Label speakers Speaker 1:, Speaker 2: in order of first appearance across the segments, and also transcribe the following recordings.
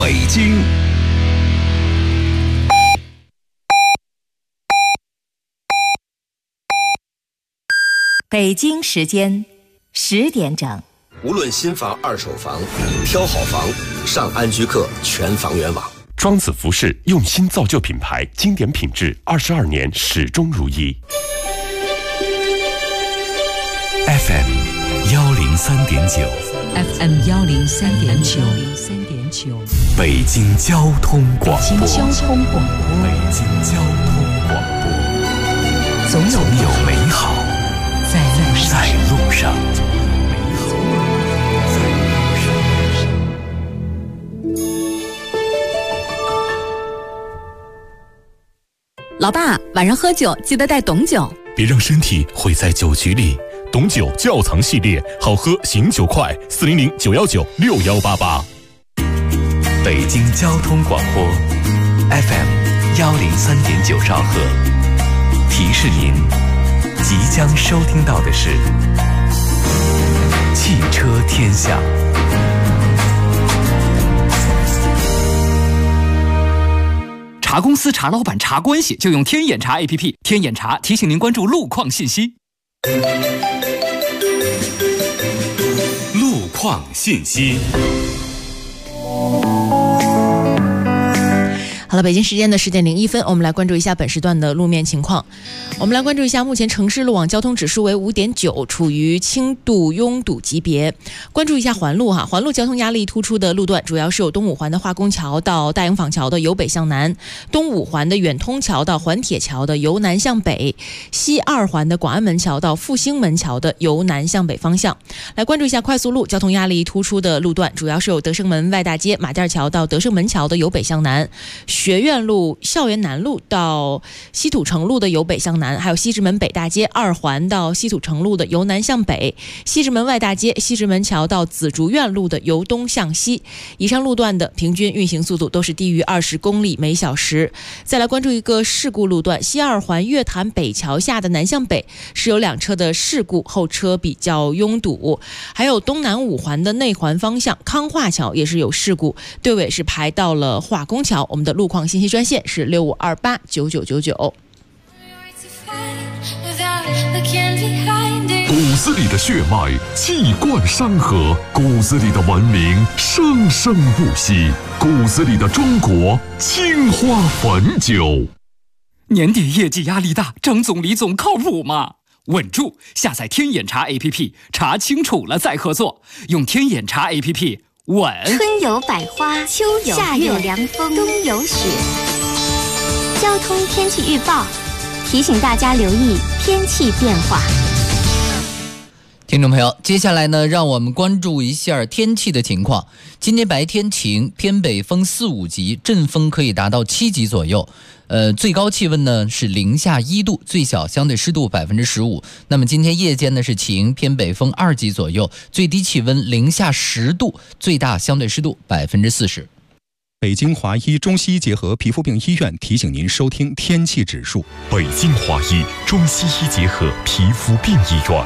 Speaker 1: 北京。
Speaker 2: 北京时间10点整。
Speaker 3: 无论新房、二手房，挑好房，上安居客全房源网。
Speaker 4: 庄子服饰用心造就品牌，经典品质，22年始终如一。
Speaker 1: FM 103.9
Speaker 5: FM 103.9
Speaker 1: 北京交通广播。
Speaker 5: 北京交通广播。
Speaker 1: 北京交通广播。总有美好在路上。
Speaker 5: 老爸，晚上喝酒记得带董酒，
Speaker 6: 别让身体毁在酒局里。董酒窖藏系列，好喝醒酒快，400-919-6188。
Speaker 1: 北京交通广播 FM 103.9兆赫，提示您即将收听到的是汽车天下。
Speaker 7: 查公司、查老板、查关系，就用天眼查 APP。天眼查提醒您关注路况信息。
Speaker 6: 路况信息。
Speaker 8: 好了，北京时间的10点01分，我们来关注一下本时段的路面情况。我们来关注一下目前城市路网交通指数为5.9，处于轻度拥堵级别。关注一下环路环路交通压力突出的路段主要是有东五环的化工桥到大营坊桥的由北向南，东五环的远通桥到环铁桥的由南向北，西二环的广安门桥到复兴门桥的由南向北方向。来关注一下快速路交通压力突出的路段主要是有德胜门外大街马甸桥到德胜门桥的由北向南，学院路、校园南路到西土城路的由北向南，还有西直门北大街二环到西土城路的由南向北，西直门外大街、西直门桥到紫竹院路的由东向西。以上路段的平均运行速度都是低于20公里每小时。再来关注一个事故路段，西二环月坛北桥下的南向北是有2车的事故，后车比较拥堵。还有东南五环的内环方向康化桥也是有事故，队尾是排到了化工桥。我们的路况信息专线是65289999。
Speaker 9: 骨子里的血脉气贯山河，骨子里的文明生生不息，骨子里的中国青花汾酒。
Speaker 7: 年底业绩压力大，张总李总靠谱吗？稳住，下载天眼查 APP， 查清楚了再合作。用天眼查 APP， 稳。
Speaker 10: 春有百花，秋有夏有凉风，冬有雪。交通天气预报提醒大家留意天气变化。
Speaker 11: 听众朋友，接下来呢，让我们关注一下天气的情况。今天白天晴，偏北风4、5级，阵风可以达到7级左右。最高气温呢是零下1度，最小相对湿度15%。那么今天夜间呢是晴，偏北风2级左右，最低气温零下10度，最大相对湿度40%。
Speaker 12: 北京华医中西医结合皮肤病医院提醒您收听天气指数。
Speaker 9: 北京华医中西医结合皮肤病医院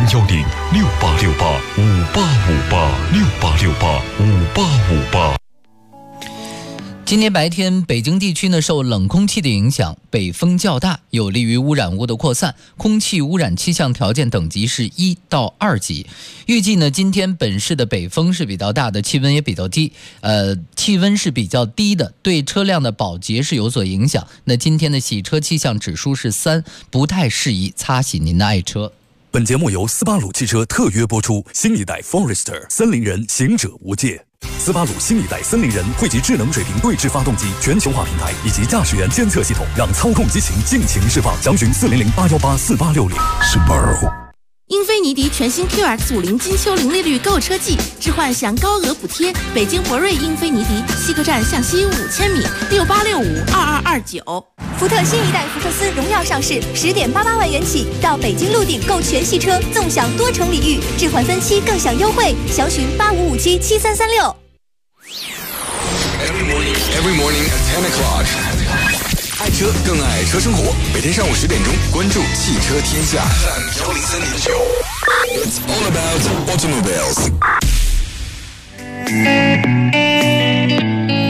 Speaker 9: ，010-6868-5858，6868-5858。
Speaker 11: 今天白天，北京地区呢受冷空气的影响，北风较大，有利于污染物的扩散，空气污染气象条件等级是1到2级。预计呢，今天本市的北风是比较大的，气温也比较低，气温是比较低的，对车辆的保洁是有所影响。那今天的洗车气象指数是3，不太适宜擦洗您的爱车。
Speaker 13: 本节目由斯巴鲁汽车特约播出，新一代 Forester 森林人，行者无界。斯巴鲁新一代森林人汇集智能水平对置发动机、全球化平台以及驾驶员监测系统，让操控激情尽情释放。详询400-818-4860。Subaru。
Speaker 14: 英菲尼迪全新 QX50金秋零利率购车季，置换享高额补贴。北京博瑞英菲尼迪西客站向西5000米，68652229。
Speaker 10: 福特新一代福克斯荣耀上市，10.88万元起，到北京陆鼎购全系车，纵享多重礼遇，置换分期更享优惠，详询85577336。
Speaker 15: Every morning at 10 o'clock。爱车更爱车生活，每天上午10点钟，关注汽车天下。103.9 It's all about automobiles。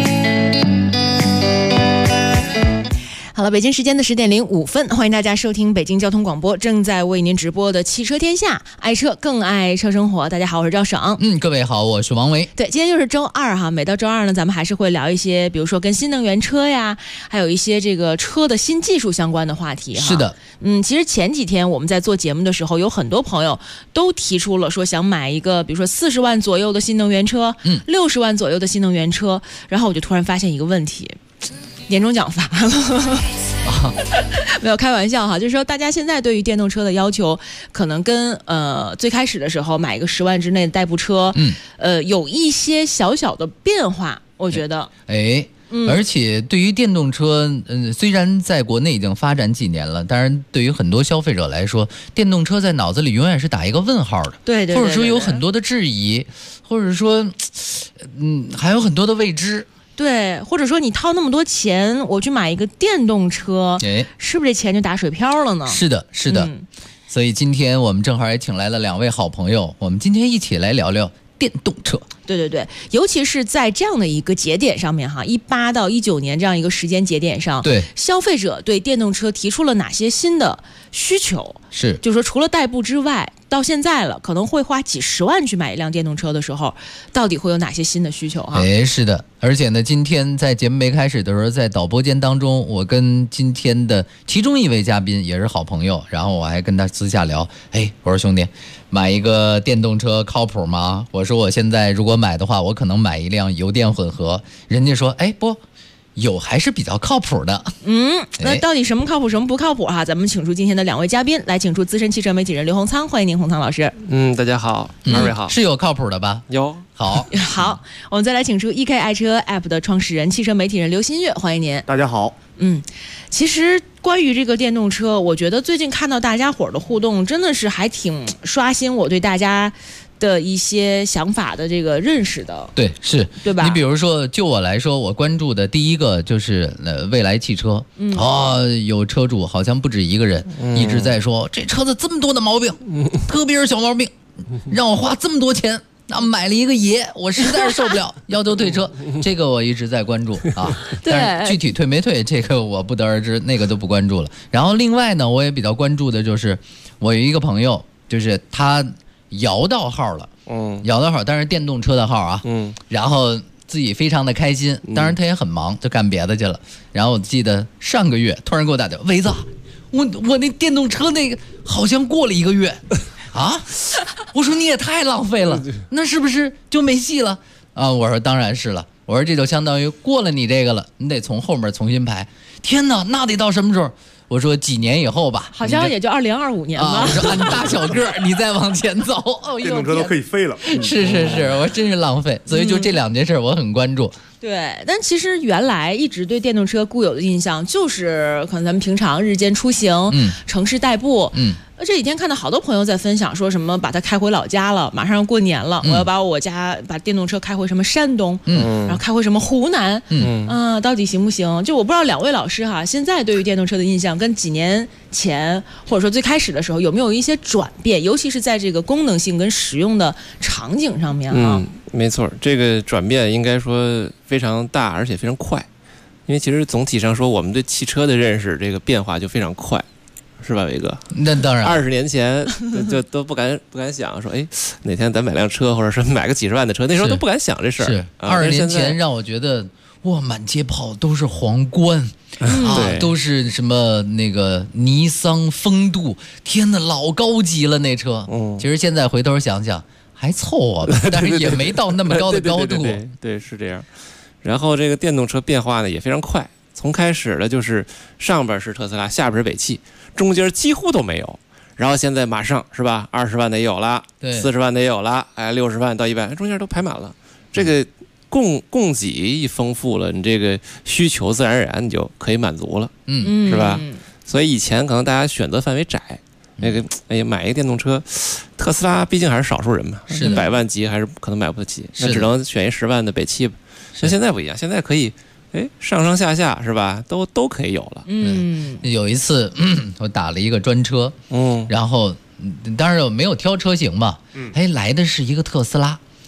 Speaker 8: 了，北京时间的10点05分，欢迎大家收听北京交通广播正在为您直播的汽车天下，爱车更爱车生活。大家好，我是赵省。
Speaker 11: 各位好，我是王维。
Speaker 8: 对，今天又是周二哈，每到周二呢，咱们还是会聊一些，比如说跟新能源车呀，还有一些这个车的新技术相关的话题哈。
Speaker 11: 是的，
Speaker 8: 其实前几天我们在做节目的时候，有很多朋友都提出了说想买一个，比如说40万左右的新能源车，60万左右的新能源车，然后我就突然发现一个问题。年终奖发了没有开玩笑哈，就是说大家现在对于电动车的要求可能跟最开始的时候买一个10万之内的代步车有一些小小的变化，我觉得
Speaker 11: 而且对于电动车虽然在国内已经发展几年了，但是对于很多消费者来说，电动车在脑子里永远是打一个问号的。
Speaker 8: 对，
Speaker 11: 或者说有很多的质疑，或者说还有很多的未知。
Speaker 8: 对，或者说你掏那么多钱，我去买一个电动车，是不是这钱就打水漂了呢？
Speaker 11: 是的，是的。所以今天我们正好也请来了2位好朋友，我们今天一起来聊聊电动车。
Speaker 8: 对，尤其是在这样的一个节点上面哈，18到19年这样一个时间节点上，
Speaker 11: 对
Speaker 8: 消费者对电动车提出了哪些新的需求？
Speaker 11: 是，
Speaker 8: 就是说除了代步之外，到现在了，可能会花几10万去买一辆电动车的时候，到底会有哪些新的需求哈？
Speaker 11: 是的，而且呢，今天在节目没开始的时候，在导播间当中，我跟今天的其中一位嘉宾也是好朋友，然后我还跟他私下聊，我说兄弟，买一个电动车靠谱吗？我说我现在如果买的话，我可能买一辆油电混合。人家说，不。有还是比较靠谱的。
Speaker 8: 那到底什么靠谱，什么不靠谱哈？咱们请出今天的2位嘉宾，来请出资深汽车媒体人刘洪仓，欢迎您，洪仓老师。
Speaker 16: 大家好，2位好。
Speaker 11: 是有靠谱的吧？
Speaker 16: 有。
Speaker 11: 好，
Speaker 8: 我们再来请出 EK 爱车 App 的创始人、汽车媒体人刘新月，欢迎您。
Speaker 17: 大家好。
Speaker 8: 其实关于这个电动车，我觉得最近看到大家伙的互动，真的是还挺刷新我对大家的一些想法的这个认识的。
Speaker 11: 对，是，
Speaker 8: 对吧？
Speaker 11: 你比如说，就我来说，我关注的第一个就是蔚来汽车。有车主好像不止一个人，一直在说这车子这么多的毛病，特别是小毛病，让我花这么多钱。买了一个爷，我实在是受不了，要求退车。这个我一直在关注啊，但是具体退没退，这个我不得而知，那个都不关注了。然后另外呢，我也比较关注的就是，我有一个朋友，就是他摇到号了，摇到号，但是电动车的号啊，然后自己非常的开心，当然他也很忙，就干别的去了。然后我记得上个月突然给我打电话，伟子，我那电动车那个好像过了1个月。我说你也太浪费了，那是不是就没戏了啊？我说当然是了，我说这就相当于过了你这个了，你得从后面重新排。天哪，那得到什么时候？我说几年以后吧，
Speaker 8: 好像也就2025年吧。
Speaker 11: 我说按大小个你再往前走，
Speaker 17: 电动车都可以飞了。
Speaker 11: 是，我真是浪费。所以就这2件事我很关注。
Speaker 8: 对，但其实原来一直对电动车固有的印象就是可能咱们平常日间出行，城市代步，这几天看到好多朋友在分享，说什么把它开回老家了，马上要过年了，我要把电动车开回什么山东，然后开回什么湖南，到底行不行？就我不知道2位老师哈，现在对于电动车的印象跟几年前或者说最开始的时候有没有一些转变，尤其是在这个功能性跟使用的场景上面啊？
Speaker 16: 没错，这个转变应该说非常大，而且非常快。因为其实总体上说，我们对汽车的认识这个变化就非常快，是吧，伟哥？
Speaker 11: 那当然
Speaker 16: ，20年前就都不敢想说，哪天咱买辆车，或者说买个几10万的车，那时候都不敢想这事儿。
Speaker 11: 是20年前让我觉得，哇，满街跑都是皇冠。都是什么那个尼桑风度，天哪，老高级了那车。其实现在回头想想还凑合吧，但是也没到那么高的高度。
Speaker 16: 对，是这样。然后这个电动车变化呢也非常快，从开始的就是上边是特斯拉，下边是北汽，中间几乎都没有。然后现在马上是吧，20万得有了，40万得有了，60万到100，中间都排满了。这个供给一丰富了，你这个需求自然而然你就可以满足了，是吧？所以以前可能大家选择范围窄，那个买一个电动车，特斯拉毕竟还是少数人嘛，100万级还是可能买不起，那只能选一10万的北汽吧。那现在不一样，现在可以上下是吧，都可以有了。
Speaker 11: 有一次我打了一个专车，然后当然我没有挑车型嘛，来的是一个特斯拉。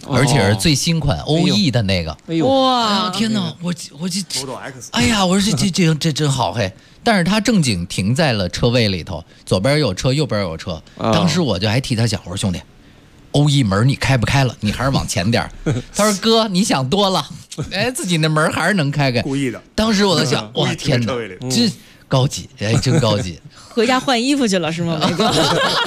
Speaker 11: 而且是最新款欧 E 的那个。
Speaker 16: 哎呦，
Speaker 8: 哇，
Speaker 11: 天哪，我这
Speaker 17: Model X，
Speaker 11: 哎呀，我说这真好嘿！但是他正经停在了车位里头，左边有车，右边有车。当时我就还替他想，我说兄弟，欧 E 门你开不开了？你还是往前点。他说哥，你想多了，哎，自己那门还是能开开。
Speaker 17: 故意的。
Speaker 11: 当时我就想，哇天哪，这高级，哎，真高级。
Speaker 8: 回家换衣服去了是吗，梅哥？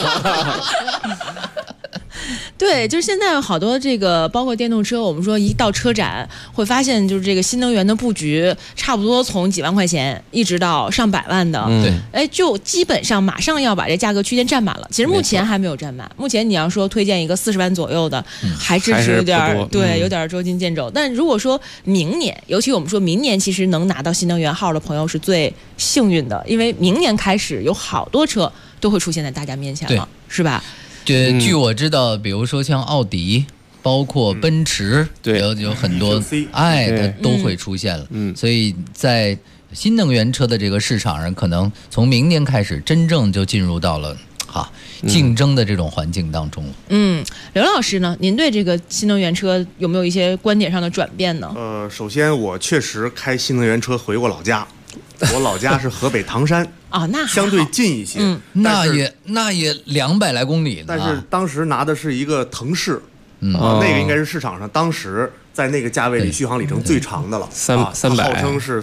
Speaker 8: 对，就是现在有好多这个，包括电动车，我们说一到车展会发现，就是这个新能源的布局，差不多从几万块钱一直到上百万的，
Speaker 11: 对，
Speaker 8: 哎，就基本上马上要把这价格区间占满了。其实目前还没有占满，目前你要说推荐一个40万左右的，还真是有点对，有点捉襟见肘。但如果说明年，尤其我们说明年，其实能拿到新能源号的朋友是最幸运的，因为明年开始有好多车都会出现在大家面前了，是吧？
Speaker 11: 据我知道，比如说像奥迪，包括奔驰，有很多它都会出现了。所以在新能源车的这个市场上，可能从明年开始，真正就进入到了竞争的这种环境当中了。
Speaker 8: 刘老师呢？您对这个新能源车有没有一些观点上的转变呢？
Speaker 17: 首先我确实开新能源车回过老家。我老家是河北唐山
Speaker 8: 啊，那
Speaker 17: 相对近一些，
Speaker 11: 那也200来公里呢。
Speaker 17: 但是当时拿的是一个腾势，那个应该是市场上当时在那个价位里续航里程最长的了，300，号称是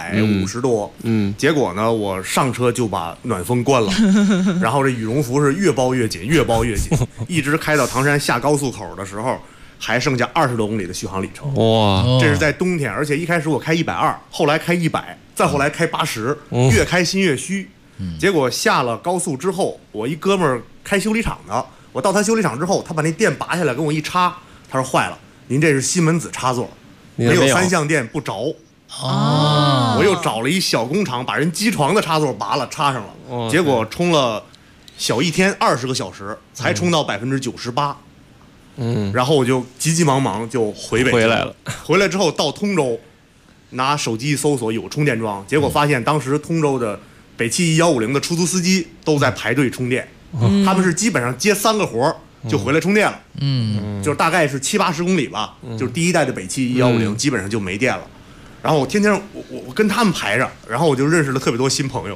Speaker 17: 350多。结果呢，我上车就把暖风关了，然后这羽绒服是越包越紧，越包越紧，一直开到唐山下高速口的时候。还剩下20多公里的续航里程，
Speaker 16: 哇！
Speaker 17: 这是在冬天，而且一开始我开120，后来开100，再后来开80，越开心越虚。结果下了高速之后，我一哥们儿开修理厂的，我到他修理厂之后，他把那电拔下来跟我一插，他说坏了，您这是西门子插座，没有3相电不着。我又找了一小工厂，把人机床的插座拔了插上了，结果充了小一天20个小时才充到98%。然后我就急急忙忙就回来了。回来之后到通州，拿手机搜索有充电桩，结果发现当时通州的北汽150的出租司机都在排队充电，他们是基本上接3个活就回来充电了。就是大概是70-80公里吧，就是第一代的北汽150基本上就没电了。然后我天天我跟他们排着，然后我就认识了特别多新朋友。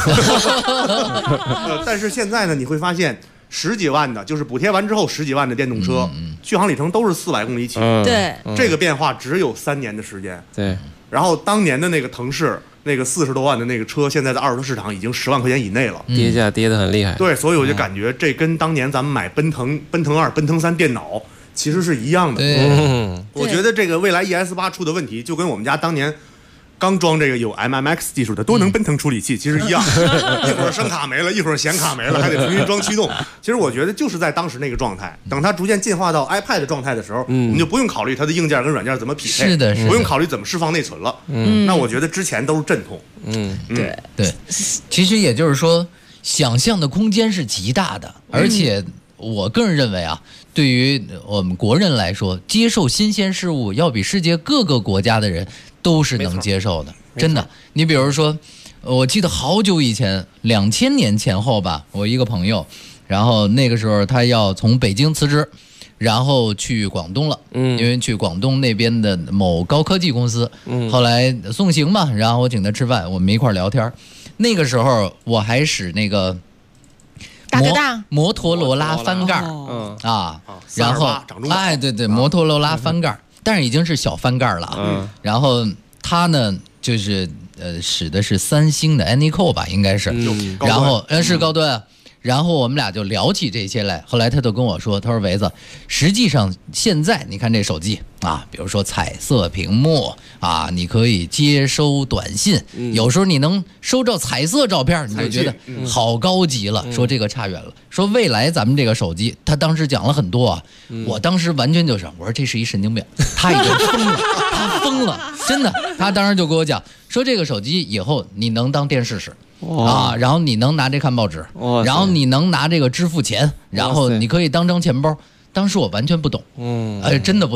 Speaker 17: 但是现在呢，你会发现。10几万的，就是补贴完之后10几万的电动车，续航里程都是400公里起。
Speaker 8: 对，
Speaker 17: 这个变化只有3年的时间。
Speaker 16: 对，
Speaker 17: 然后当年的那个腾势，那个40多万的那个车，现在在二手市场已经10万块钱以内了，
Speaker 16: 跌价跌得很厉害。
Speaker 17: 对，所以我就感觉这跟当年咱们买奔腾2、奔腾3电脑其实是一样的。我觉得这个未来 ES8 出的问题，就跟我们家当年。刚装这个有 MMX 技术的多能奔腾处理器，其实一样，一会儿声卡没了，一会儿显卡没了，还得重新装驱动。其实我觉得就是在当时那个状态，等它逐渐进化到 iPad 的状态的时候，我们就不用考虑它的硬件跟软件怎么匹配，
Speaker 11: 是的，
Speaker 17: 不用考虑怎么释放内存了。那我觉得之前都是阵痛。
Speaker 11: 对，其实也就是说，想象的空间是极大的，而且我个人认为啊，对于我们国人来说，接受新鲜事物要比世界各个国家的人。都是能接受的，真的。你比如说，我记得好久以前，2000年前后吧，我一个朋友，然后那个时候他要从北京辞职，然后去广东了，因为去广东那边的某高科技公司，后来送行嘛，然后我请他吃饭，我们一块聊天。那个时候我还使那个摩托罗拉翻盖然后对，摩托罗拉翻盖。但是已经是小翻盖了，然后他呢就是使的是3星的 Anyco 吧，应该是，然后是高端，然后我们俩就聊起这些来，后来他就跟我说，他说维子，实际上现在你看这手机啊，比如说彩色屏幕啊，你可以接收短信，有时候你能收到彩色照片，你就觉得好高级了，说这个差远了。说未来咱们这个手机，他当时讲了很多啊，我当时完全就是我说这是一神经病，他已经疯了，他疯了，真的。他当时就跟我讲说这个手机以后你能当电视使啊，然后你能拿这看报纸，然后你能拿这个支付钱，然后你可以当成钱包。当时我完全不懂，真的不懂。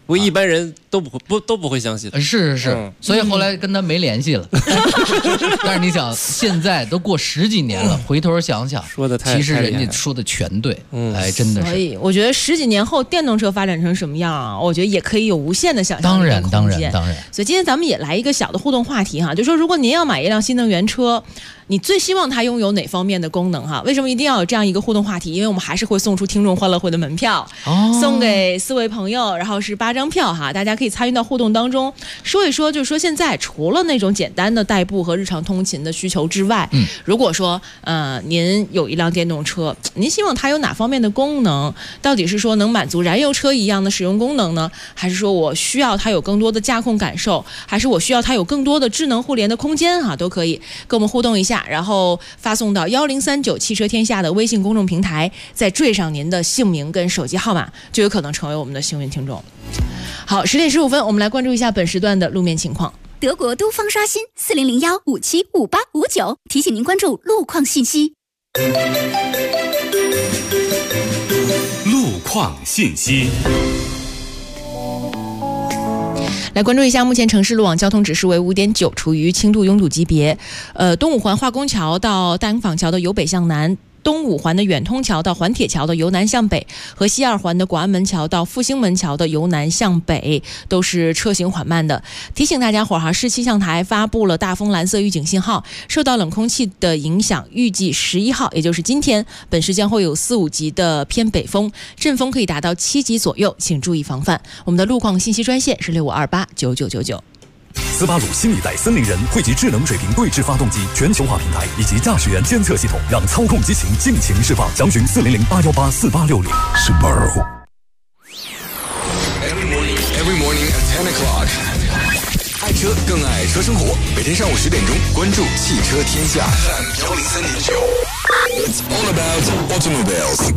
Speaker 16: 不过一般人都不会相信。
Speaker 11: 是，所以后来跟他没联系了。但是你想，现在都过10几年了，回头想想，
Speaker 16: 说的
Speaker 11: 其实人家说的全对，哎，真的是。
Speaker 8: 所以我觉得10几年后电动车发展成什么样啊？我觉得也可以有无限的想象力的空间。
Speaker 11: 当然。
Speaker 8: 所以今天咱们也来一个小的互动话题哈，就说如果您要买一辆新能源车，你最希望它拥有哪方面的功能哈？为什么一定要有这样一个互动话题？因为我们还是会送出听众欢乐会的门票，送给4位朋友，然后是8张票哈，大家可以参与到互动当中，说一说，就是说现在除了那种简单的代步和日常通勤的需求之外，如果说您有一辆电动车，您希望它有哪方面的功能？到底是说能满足燃油车一样的使用功能呢，还是说我需要它有更多的驾控感受，还是我需要它有更多的智能互联的空间哈，都可以跟我们互动一下。然后发送到1039汽车天下的微信公众平台，再缀上您的姓名跟手机号码，就有可能成为我们的幸运听众。好，10点15分，我们来关注一下本时段的路面情况。
Speaker 10: 德国都方刷新4001575859，提醒您关注路况信息。
Speaker 1: 路况信息。
Speaker 8: 来关注一下，目前城市路网交通指数为5.9，处于轻度拥堵级别。东五环化工桥到大营坊桥的由北向南，东五环的远通桥到环铁桥的由南向北，和西二环的广安门桥到复兴门桥的由南向北都是车行缓慢的。提醒大家伙哈，市气象台发布了大风蓝色预警信号，受到冷空气的影响，预计11号，也就是今天，本市将会有4、5级的偏北风，阵风可以达到7级左右，请注意防范。我们的路况信息专线是65289999。
Speaker 13: 斯巴鲁新一代森林人汇集智能水平对置发动机、全球化平台以及驾驶员监测系统，让操控激情尽情释放。详询400-818-4860。Subaru。
Speaker 15: Every morning at 10 o'clock。爱车更爱车生活，每天上午10点钟，关注汽车天下103.9。It's all about automobiles。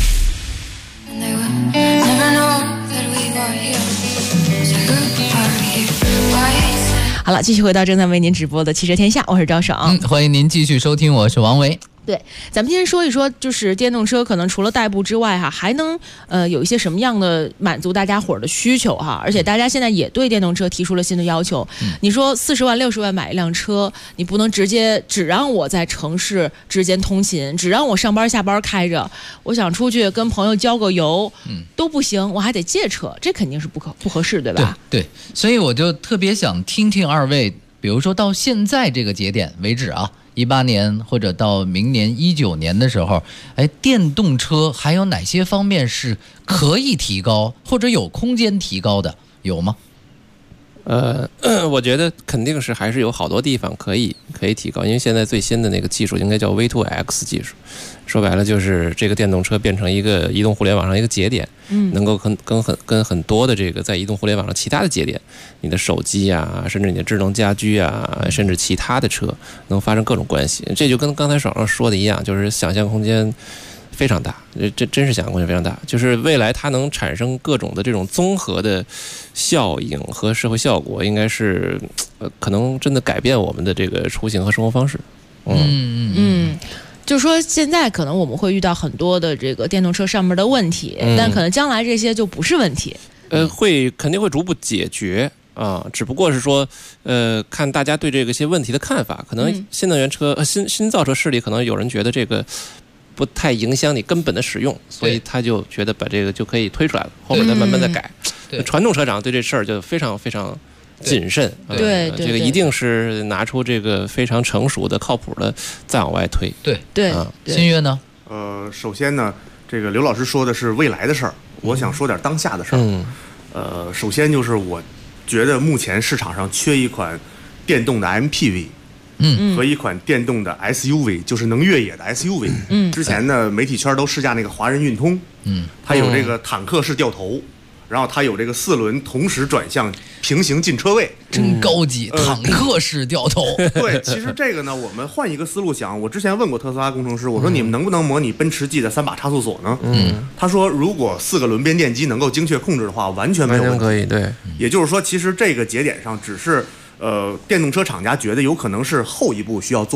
Speaker 8: 好了，继续回到正在为您直播的汽车天下，我是赵爽。
Speaker 11: 欢迎您继续收听，我是王维。
Speaker 8: 对，咱们今天说一说，就是电动车可能除了代步之外哈，还能有一些什么样的满足大家伙儿的需求哈？而且大家现在也对电动车提出了新的要求。你说40万、60万买一辆车，你不能直接只让我在城市之间通勤，只让我上班下班开着，我想出去跟朋友交个油，都不行，我还得借车，这肯定是不合适，对吧？
Speaker 11: 对，所以我就特别想听听二位，比如说到现在这个节点为止啊。18年或者到明年19年的时候，电动车还有哪些方面是可以提高或者有空间提高的，有吗？
Speaker 16: 我觉得肯定是还是有好多地方可以提高，因为现在最新的那个技术应该叫 V2X 技术，说白了就是这个电动车变成一个移动互联网上一个节点，能够跟很多的这个在移动互联网上其他的节点，你的手机啊，甚至你的智能家居啊，甚至其他的车能发生各种关系。这就跟刚才爽爽说的一样，就是想象空间非常大，这真是想象空间非常大。就是未来它能产生各种的这种综合的效应和社会效果，应该是可能真的改变我们的这个出行和生活方式。
Speaker 8: 就是说现在可能我们会遇到很多的这个电动车上面的问题，但可能将来这些就不是问题。
Speaker 16: 肯定会逐步解决啊，只不过是说，看大家对这个些问题的看法。可能新能源车、新造车势力，可能有人觉得这个不太影响你根本的使用，所以他就觉得把这个就可以推出来了，后面再慢慢再改。传统车厂对这事儿就非常非常谨慎，
Speaker 8: 对，
Speaker 16: 这个一定是拿出这个非常成熟的、靠谱的再往外推。
Speaker 11: 对，新月呢？
Speaker 17: 首先呢，这个刘老师说的是未来的事儿，我想说点当下的事儿。首先就是我觉得目前市场上缺一款电动的 MPV。和一款电动的 SUV， 就是能越野的 SUV。之前呢，媒体圈都试驾那个华人运通，它有这个坦克式掉头，然后它有这个4轮同时转向平行进车位，
Speaker 11: 真高级，坦克式掉头。
Speaker 17: 对，其实这个呢，我们换一个思路想，我之前问过特斯拉工程师，我说你们能不能模拟奔驰 G 的3把差速锁呢？他说如果4个轮边电机能够精确控制的话，完全没有问题。
Speaker 16: 可以，对。
Speaker 17: 也就是说，其实这个节点上只是。电动车厂家觉得有可能是后一步需要做的，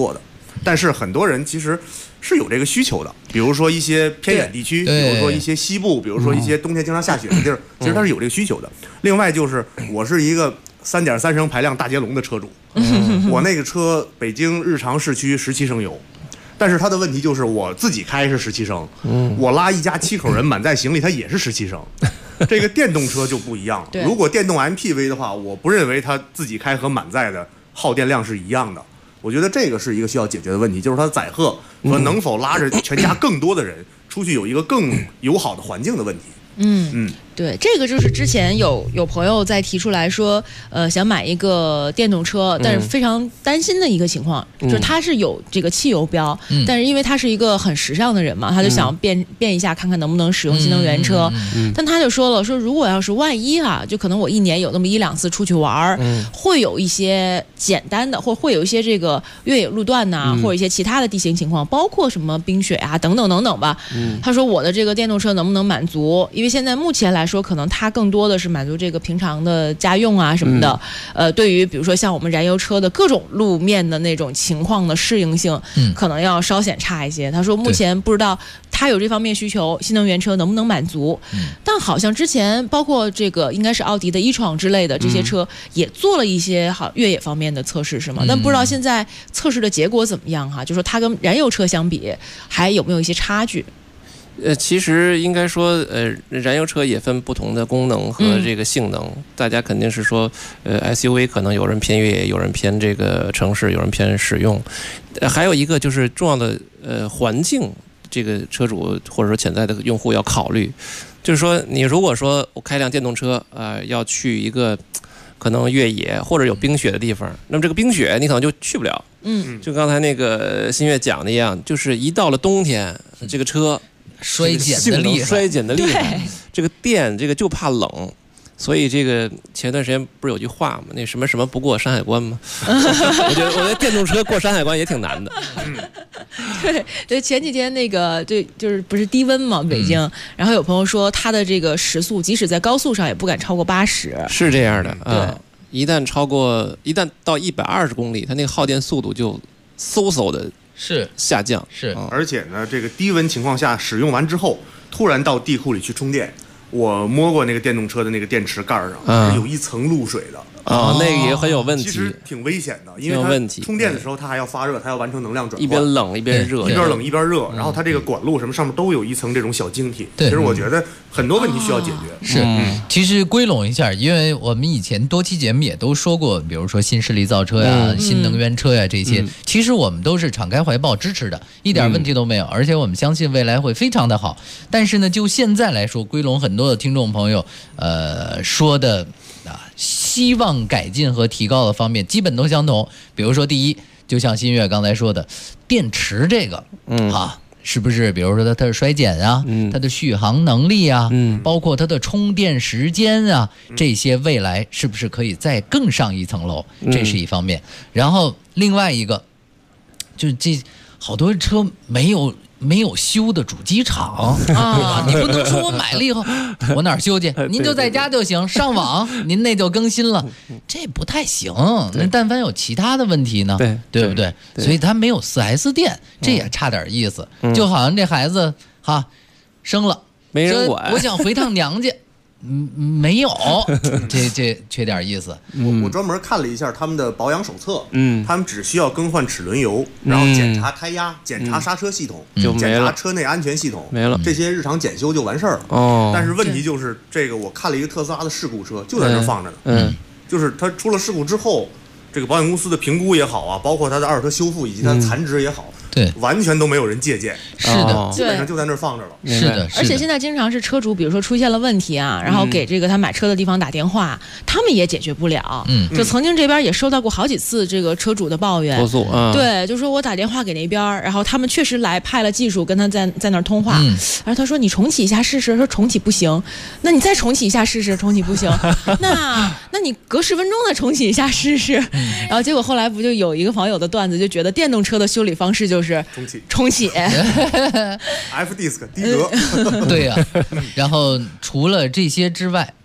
Speaker 17: 但是很多人其实是有这个需求的，比如说一些偏远地区，比如说一些西部，比如说一些冬天经常下雪的地儿，其实它是有这个需求的。另外就是我是一个3.3升排量大捷龙的车主，我那个车北京日常市区17升油。但是它的问题就是我自己开是17升，我拉一家7口人满载行李它也是17升，这个电动车就不一样了。如果电动 MPV 的话，我不认为它自己开和满载的耗电量是一样的。我觉得这个是一个需要解决的问题，就是它的载荷和能否拉着全家更多的人出去有一个更友好的环境的问题。
Speaker 8: 对，这个就是之前有朋友在提出来说，想买一个电动车，但是非常担心的一个情况，就是他是有这个汽油标，但是因为他是一个很时尚的人嘛，他就想变一下，看看能不能使用新能源车。但他就说了，说如果要是万一就可能我一年有那么1-2次出去玩，会有一些简单的，或会有一些这个越野路段呐，或者一些其他的地形情况，包括什么冰雪啊等等等等吧。他说我的这个电动车能不能满足？因为现在目前来说，可能它更多的是满足这个平常的家用啊什么的。对于比如说像我们燃油车的各种路面的那种情况的适应性，可能要稍显差一些。他说目前不知道他有这方面需求，新能源车能不能满足？但好像之前包括这个应该是奥迪的e-tron之类的这些车也做了一些越野方面的测试，是吗？但不知道现在测试的结果怎么样哈？就说它跟燃油车相比，还有没有一些差距？
Speaker 16: 其实应该说，燃油车也分不同的功能和这个性能。大家肯定是说，SUV 可能有人偏越野，有人偏这个城市，有人偏实用。还有一个就是重要的环境，这个车主或者说潜在的用户要考虑。就是说，你如果说我开辆电动车，要去一个可能越野或者有冰雪的地方，那么这个冰雪你可能就去不了。就刚才那个新月讲的一样，就是一到了冬天，这个车
Speaker 11: 衰减的厉害，这个电这个就怕冷，所以这个前段时间不是有句话吗？那什么什么不过山海关吗？我觉得电动车过山海关也挺难的。
Speaker 8: 对，前几天那个就是不是低温嘛，北京，然后有朋友说他的这个时速即使在高速上也不敢超过80，
Speaker 16: 是这样的啊。一旦到120公里，它那个耗电速度就嗖的。
Speaker 11: 是
Speaker 16: 下降，
Speaker 17: 而且呢，这个低温情况下使用完之后，突然到地库里去充电，我摸过那个电动车的那个电池盖上，有一层露水的。
Speaker 16: 那个也很有问题，
Speaker 17: 其实挺危险的，因为它充电的时候它还要发热，它要完成能量转换，
Speaker 16: 一边冷一边热，
Speaker 17: 然后它这个管路什么上面都有一层这种小晶体。其实我觉得很多问题需要解决。
Speaker 11: 其实归拢一下，因为我们以前多期节目也都说过，比如说新势力造车呀、新能源车呀这些，其实我们都是敞开怀抱支持的，一点问题都没有，而且我们相信未来会非常的好。但是呢，就现在来说，归拢很多的听众朋友说的希望改进和提高的方面基本都相同。比如说第一，就像新月刚才说的，电池这个是不是比如说它的衰减啊，它的续航能力啊，包括它的充电时间啊，这些未来是不是可以再更上一层楼，这是一方面。然后另外一个就是这好多车没有修的主机厂啊，你不能说我买了以后我哪儿修去，您就在家就行，上网您那就更新了，这不太行。那但凡有其他的问题呢，对不对？所以他没有 4S 店，这也差点意思。就好像这孩子生了，
Speaker 16: 没人管，
Speaker 11: 我想回趟娘家。没有，这缺点意思。
Speaker 17: 我专门看了一下他们的保养手册，他们只需要更换齿轮油，然后检查胎压、检查刹车系统、检查车内安全系统，
Speaker 16: 没了，
Speaker 17: 这些日常检修就完事儿了。但是问题就是这个，我看了一个特斯拉的事故车，就在那放着呢。就是它出了事故之后，这个保险公司的评估也好啊，包括它的二手车修复以及它的残值也好。完全都没有人借鉴，
Speaker 11: 是的，
Speaker 17: 基本上就在那儿放着了。
Speaker 11: 是的，
Speaker 8: 而且现在经常是车主，比如说出现了问题啊，然后给这个他买车的地方打电话，他们也解决不了。就曾经这边也收到过好几次这个车主的抱怨，
Speaker 16: 投诉
Speaker 8: 对，就说我打电话给那边，然后他们确实来派了技术跟他在那儿通话，然后他说你重启一下试试，说重启不行，那你再重启一下试试，重启不行，那你隔10分钟再重启一下试试，然后结果后来不就有一个网友的段子，就觉得电动车的修理方式就是重启
Speaker 17: F disc 低格
Speaker 11: 对呀。然后除了这些之外，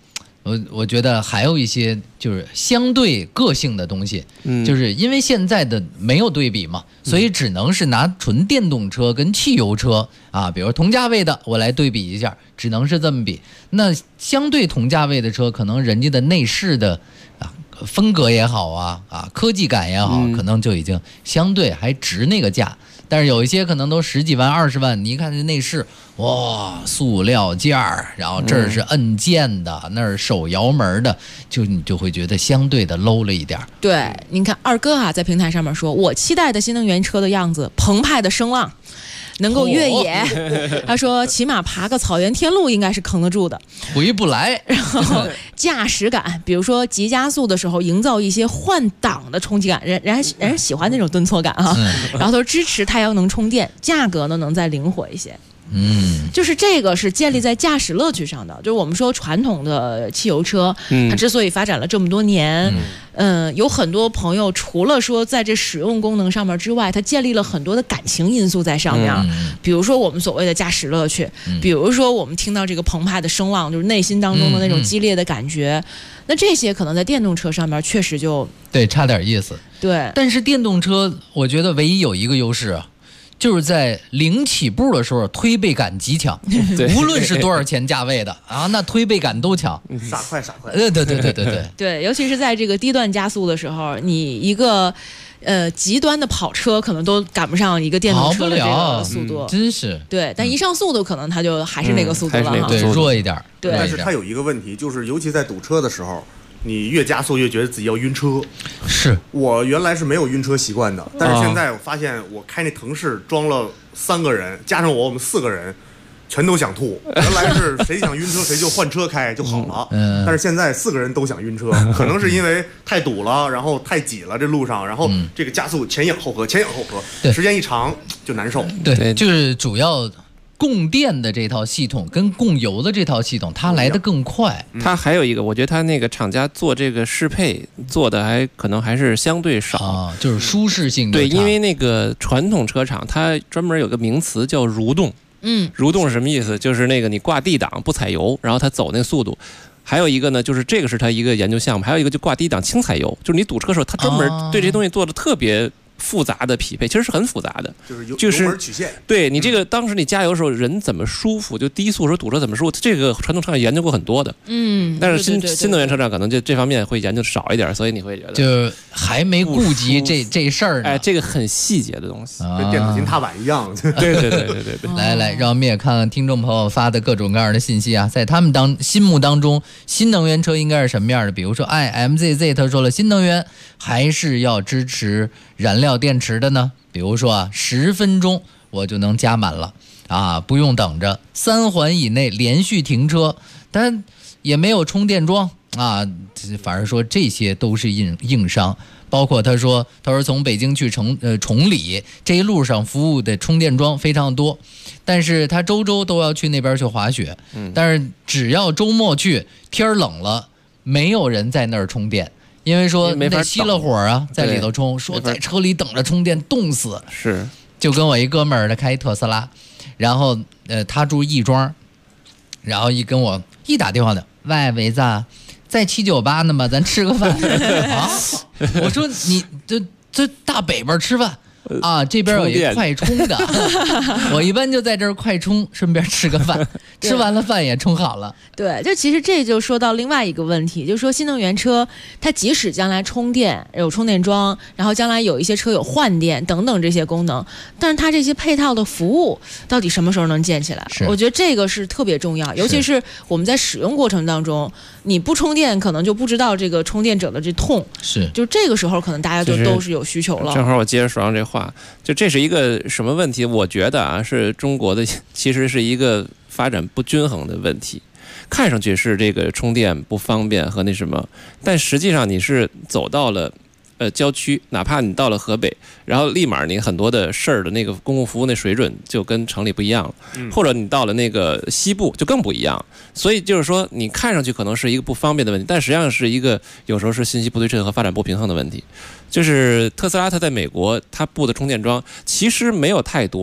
Speaker 11: 我觉得还有一些就是相对个性的东西，就是因为现在的没有对比嘛，所以只能是拿纯电动车跟汽油车啊，比如同价位的我来对比一下，只能是这么比。那相对同价位的车，可能人家的内饰的风格也好啊，科技感也好，可能就已经相对还值那个价。但是有一些可能都10几万、20万，你一看这内饰，哇，塑料件儿，然后这儿是按键的，那儿手摇门的，你就会觉得相对的 low 了一点。
Speaker 8: 对，您看二哥在平台上面说，我期待的新能源车的样子，澎湃的声浪。能够越野，他说起码爬个草原天路应该是扛得住的，
Speaker 11: 回不来。
Speaker 8: 然后驾驶感，比如说急加速的时候营造一些换挡的冲击感，人家喜欢那种顿挫感啊。然后他说支持太阳能充电，价格呢能再灵活一些。就是这个是建立在驾驶乐趣上的。就是我们说传统的汽油车，它之所以发展了这么多年，有很多朋友除了说在这使用功能上面之外，它建立了很多的感情因素在上面。比如说我们所谓的驾驶乐趣，比如说我们听到这个澎湃的声浪，就是内心当中的那种激烈的感觉。那这些可能在电动车上面确实就
Speaker 11: 对差点意思。
Speaker 8: 对，
Speaker 11: 但是电动车我觉得唯一有一个优势就是在零起步的时候推背感极强，无论是多少钱价位的那推背感都强，
Speaker 17: 傻快。
Speaker 8: 对，尤其是在这个低段加速的时候，你一个极端的跑车可能都赶不上一个电动车的这个速度，
Speaker 11: 真是。
Speaker 8: 对，但一上速度可能它就还是那个速度了，
Speaker 11: 对，弱一点。
Speaker 8: 对，
Speaker 17: 但是它有一个问题，就是尤其在堵车的时候，你越加速越觉得自己要晕车。
Speaker 11: 是
Speaker 17: 我原来是没有晕车习惯的，但是现在我发现我开那腾势装了3个人，加上我们4个人，全都想吐。原来是谁想晕车谁就换车开就好了，但是现在4个人都想晕车，可能是因为太堵了，然后太挤了这路上，然后这个加速前仰后合，时间一长就难受。
Speaker 11: 对，就是主要供电的这套系统跟供油的这套系统，它来得更快。
Speaker 16: 它还有一个，我觉得它那个厂家做这个适配做的可能还是相对少，
Speaker 11: 就是舒适性。
Speaker 16: 对，因为那个传统车厂它专门有个名词叫蠕动。蠕动是什么意思？就是那个你挂 D 档不踩油，然后它走那速度。还有一个呢，就是这个是它一个研究项目，还有一个就挂 D 档轻踩油，就是你堵车的时候，它专门对这些东西做的特别复杂的匹配，其实是很复杂的，
Speaker 17: 就是油门曲线。
Speaker 16: 对你这个当时你加油的时候人怎么舒服，就低速时候堵车怎么舒服，这个传统车厂研究过很多的。但是新能源车厂可能就这方面会研究少一点，所以你会觉得
Speaker 11: 就还没顾及这事儿呢。
Speaker 16: 这个很细节的东西，
Speaker 17: 跟电子琴踏板一样。
Speaker 16: 对。
Speaker 11: 来，让我们也看看听众朋友发的各种各样的信息啊，在他们心目当中，新能源车应该是什么样的？比如说，MZZ 他说了，新能源还是要支持燃料电池的呢。比如说10分钟我就能加满了不用等着，3环以内连续停车，但也没有充电桩反而说这些都是硬伤。包括他说从北京去崇礼这一路上服务的充电桩非常多，但是他周都要去那边去滑雪，但是只要周末去，天冷了没有人在那儿充电，因为说得熄了火在里头充，说在车里等着充电冻死。
Speaker 16: 是，
Speaker 11: 就跟我一哥们儿他开特斯拉，然后他住亦庄，然后跟我一打电话的，喂，伟子，在798呢吗？咱吃个饭我说你这大北边吃饭这边有一快充的，我一般就在这儿快充，顺便吃个饭，吃完了饭也充好了。
Speaker 8: 对，就其实这就说到另外一个问题，就是说新能源车它即使将来充电有充电桩，然后将来有一些车有换电等等这些功能，但是它这些配套的服务到底什么时候能建起来？我觉得这个是特别重要，尤其是我们在使用过程当中，你不充电可能就不知道这个充电者的这痛，就这个时候可能大家就都是有需求了。
Speaker 16: 正好我接着说上这话，就这是一个什么问题？我觉得是中国的其实是一个发展不均衡的问题。看上去是这个充电不方便和那什么，但实际上你是走到了郊区，哪怕你到了河北，然后立马你很多的事儿的那个公共服务那水准就跟城里不一样了，或者你到了那个西部就更不一样。所以就是说你看上去可能是一个不方便的问题，但实际上是一个有时候是信息不对称和发展不平衡的问题。就是特斯拉它在美国它布的充电桩其实没有太多，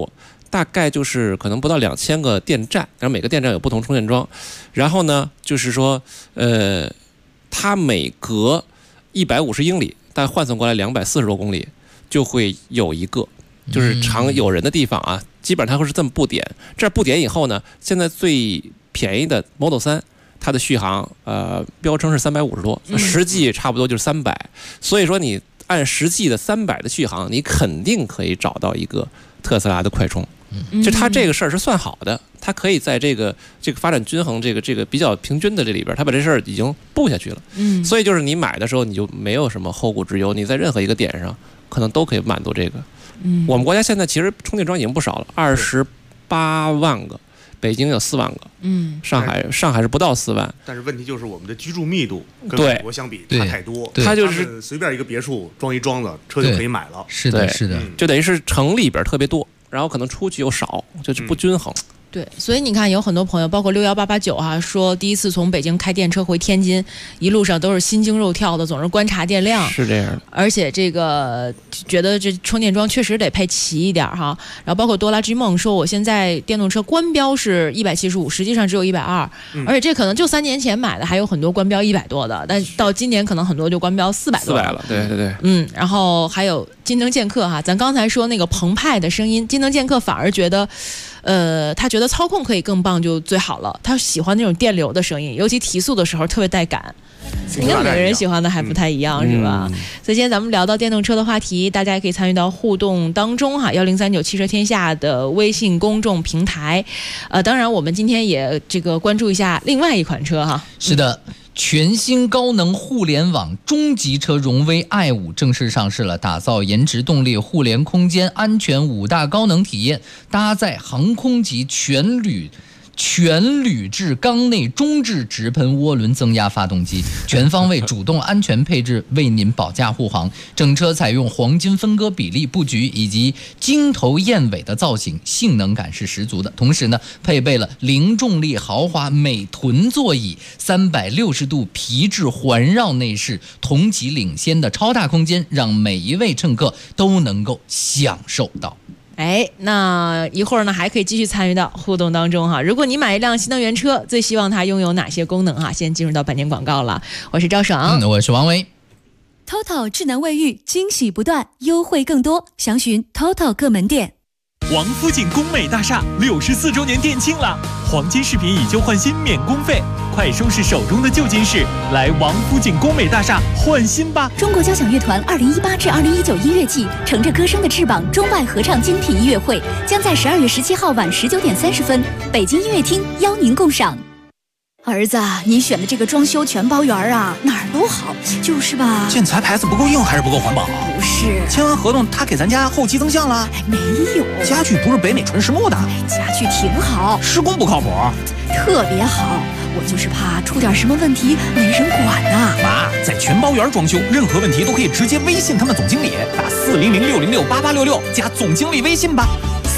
Speaker 16: 大概就是可能不到2000个电站，然后每个电站有不同充电桩，然后呢，就是说，它每隔150英里，大概换算过来240多公里，就会有一个，就是常有人的地方啊，基本上它会是这么布点。这儿布点以后呢，现在最便宜的 Model 3，它的续航标称是350多，实际差不多就是300。所以说你按实际的300的续航，你肯定可以找到一个特斯拉的快充。就它这个事儿是算好的，它可以在这个发展均衡这个比较平均的这里边，它把这事儿已经布下去了。所以就是你买的时候你就没有什么后顾之忧，你在任何一个点上可能都可以满足这个。我们国家现在其实充电桩已经不少了，28万个。北京有4万个，上海是不到4万。
Speaker 17: 但是问题就是我们的居住密度跟
Speaker 16: 对
Speaker 17: 美国相比差太多，
Speaker 16: 它就是
Speaker 17: 随便一个别墅装一桩子，车就可以买了。
Speaker 11: 是的，是的，
Speaker 16: 就等于是城里边特别多，然后可能出去又少，就是不均衡。
Speaker 8: 对，所以你看，有很多朋友，包括61889哈，说第一次从北京开电车回天津，一路上都是心惊肉跳的，总是观察电量。
Speaker 16: 是这样的，
Speaker 8: 而且这个觉得这充电桩确实得配齐一点哈。然后包括多拉 G 梦说，我现在电动车官标是175，实际上只有120，而且这可能就3年前买的，还有很多官标100多的，但到今年可能很多就官标400多
Speaker 16: 了。对对对，
Speaker 8: 然后还有金能剑客哈，咱刚才说那个澎湃的声音，金能剑客反而觉得。他觉得操控可以更棒就最好了，他喜欢那种电流的声音，尤其提速的时候特别带感。因为每个人喜欢的还不太一样，是吧？所以今天咱们聊到电动车的话题，大家也可以参与到互动当中哈，1039汽车天下的微信公众平台。当然我们今天也这个关注一下另外一款车哈。
Speaker 11: 是的。全新高能互联网中级车荣威 i5 正式上市了，打造颜值、动力、互联空间、安全5大高能体验，搭载航空级全铝制缸内中置直喷涡轮增压发动机，全方位主动安全配置为您保驾护航。整车采用黄金分割比例布局以及鹰头燕尾的造型，性能感是十足的。同时呢，配备了零重力豪华美臀座椅，360度皮质环绕内饰，同级领先的超大空间，让每一位乘客都能够享受到。
Speaker 8: 那一会儿呢还可以继续参与到互动当中哈。如果你买一辆新能源车，最希望它拥有哪些功能哈？先进入到半年广告了，我是赵爽，
Speaker 11: 我是王维。
Speaker 10: TOTO 智能卫浴，惊喜不断，优惠更多，详询 TOTO 各门店。
Speaker 18: 王府井工美大厦64周年店庆了，黄金饰品以旧换新免工费，快收拾手中的旧金饰，来王府井工美大厦换新吧！
Speaker 10: 中国交响乐团2018至2019音乐季，乘着歌声的翅膀，中外合唱精品音乐会将在12月17号晚19点30分，北京音乐厅邀您共赏。儿子，你选的这个装修全包圆啊，哪儿都好，就是吧？
Speaker 19: 建材牌子不够硬，还是不够环保？
Speaker 10: 不是，
Speaker 19: 签完合同他给咱家后期增项了？
Speaker 10: 没有，
Speaker 19: 家具不是北美纯实木的？
Speaker 10: 家具挺好，
Speaker 19: 施工不靠谱，
Speaker 10: 特别好。我就是怕出点什么问题没人管呐。
Speaker 19: 妈，在全包圆装修，任何问题都可以直接微信他们总经理，打400-606-8866加总经理微信吧。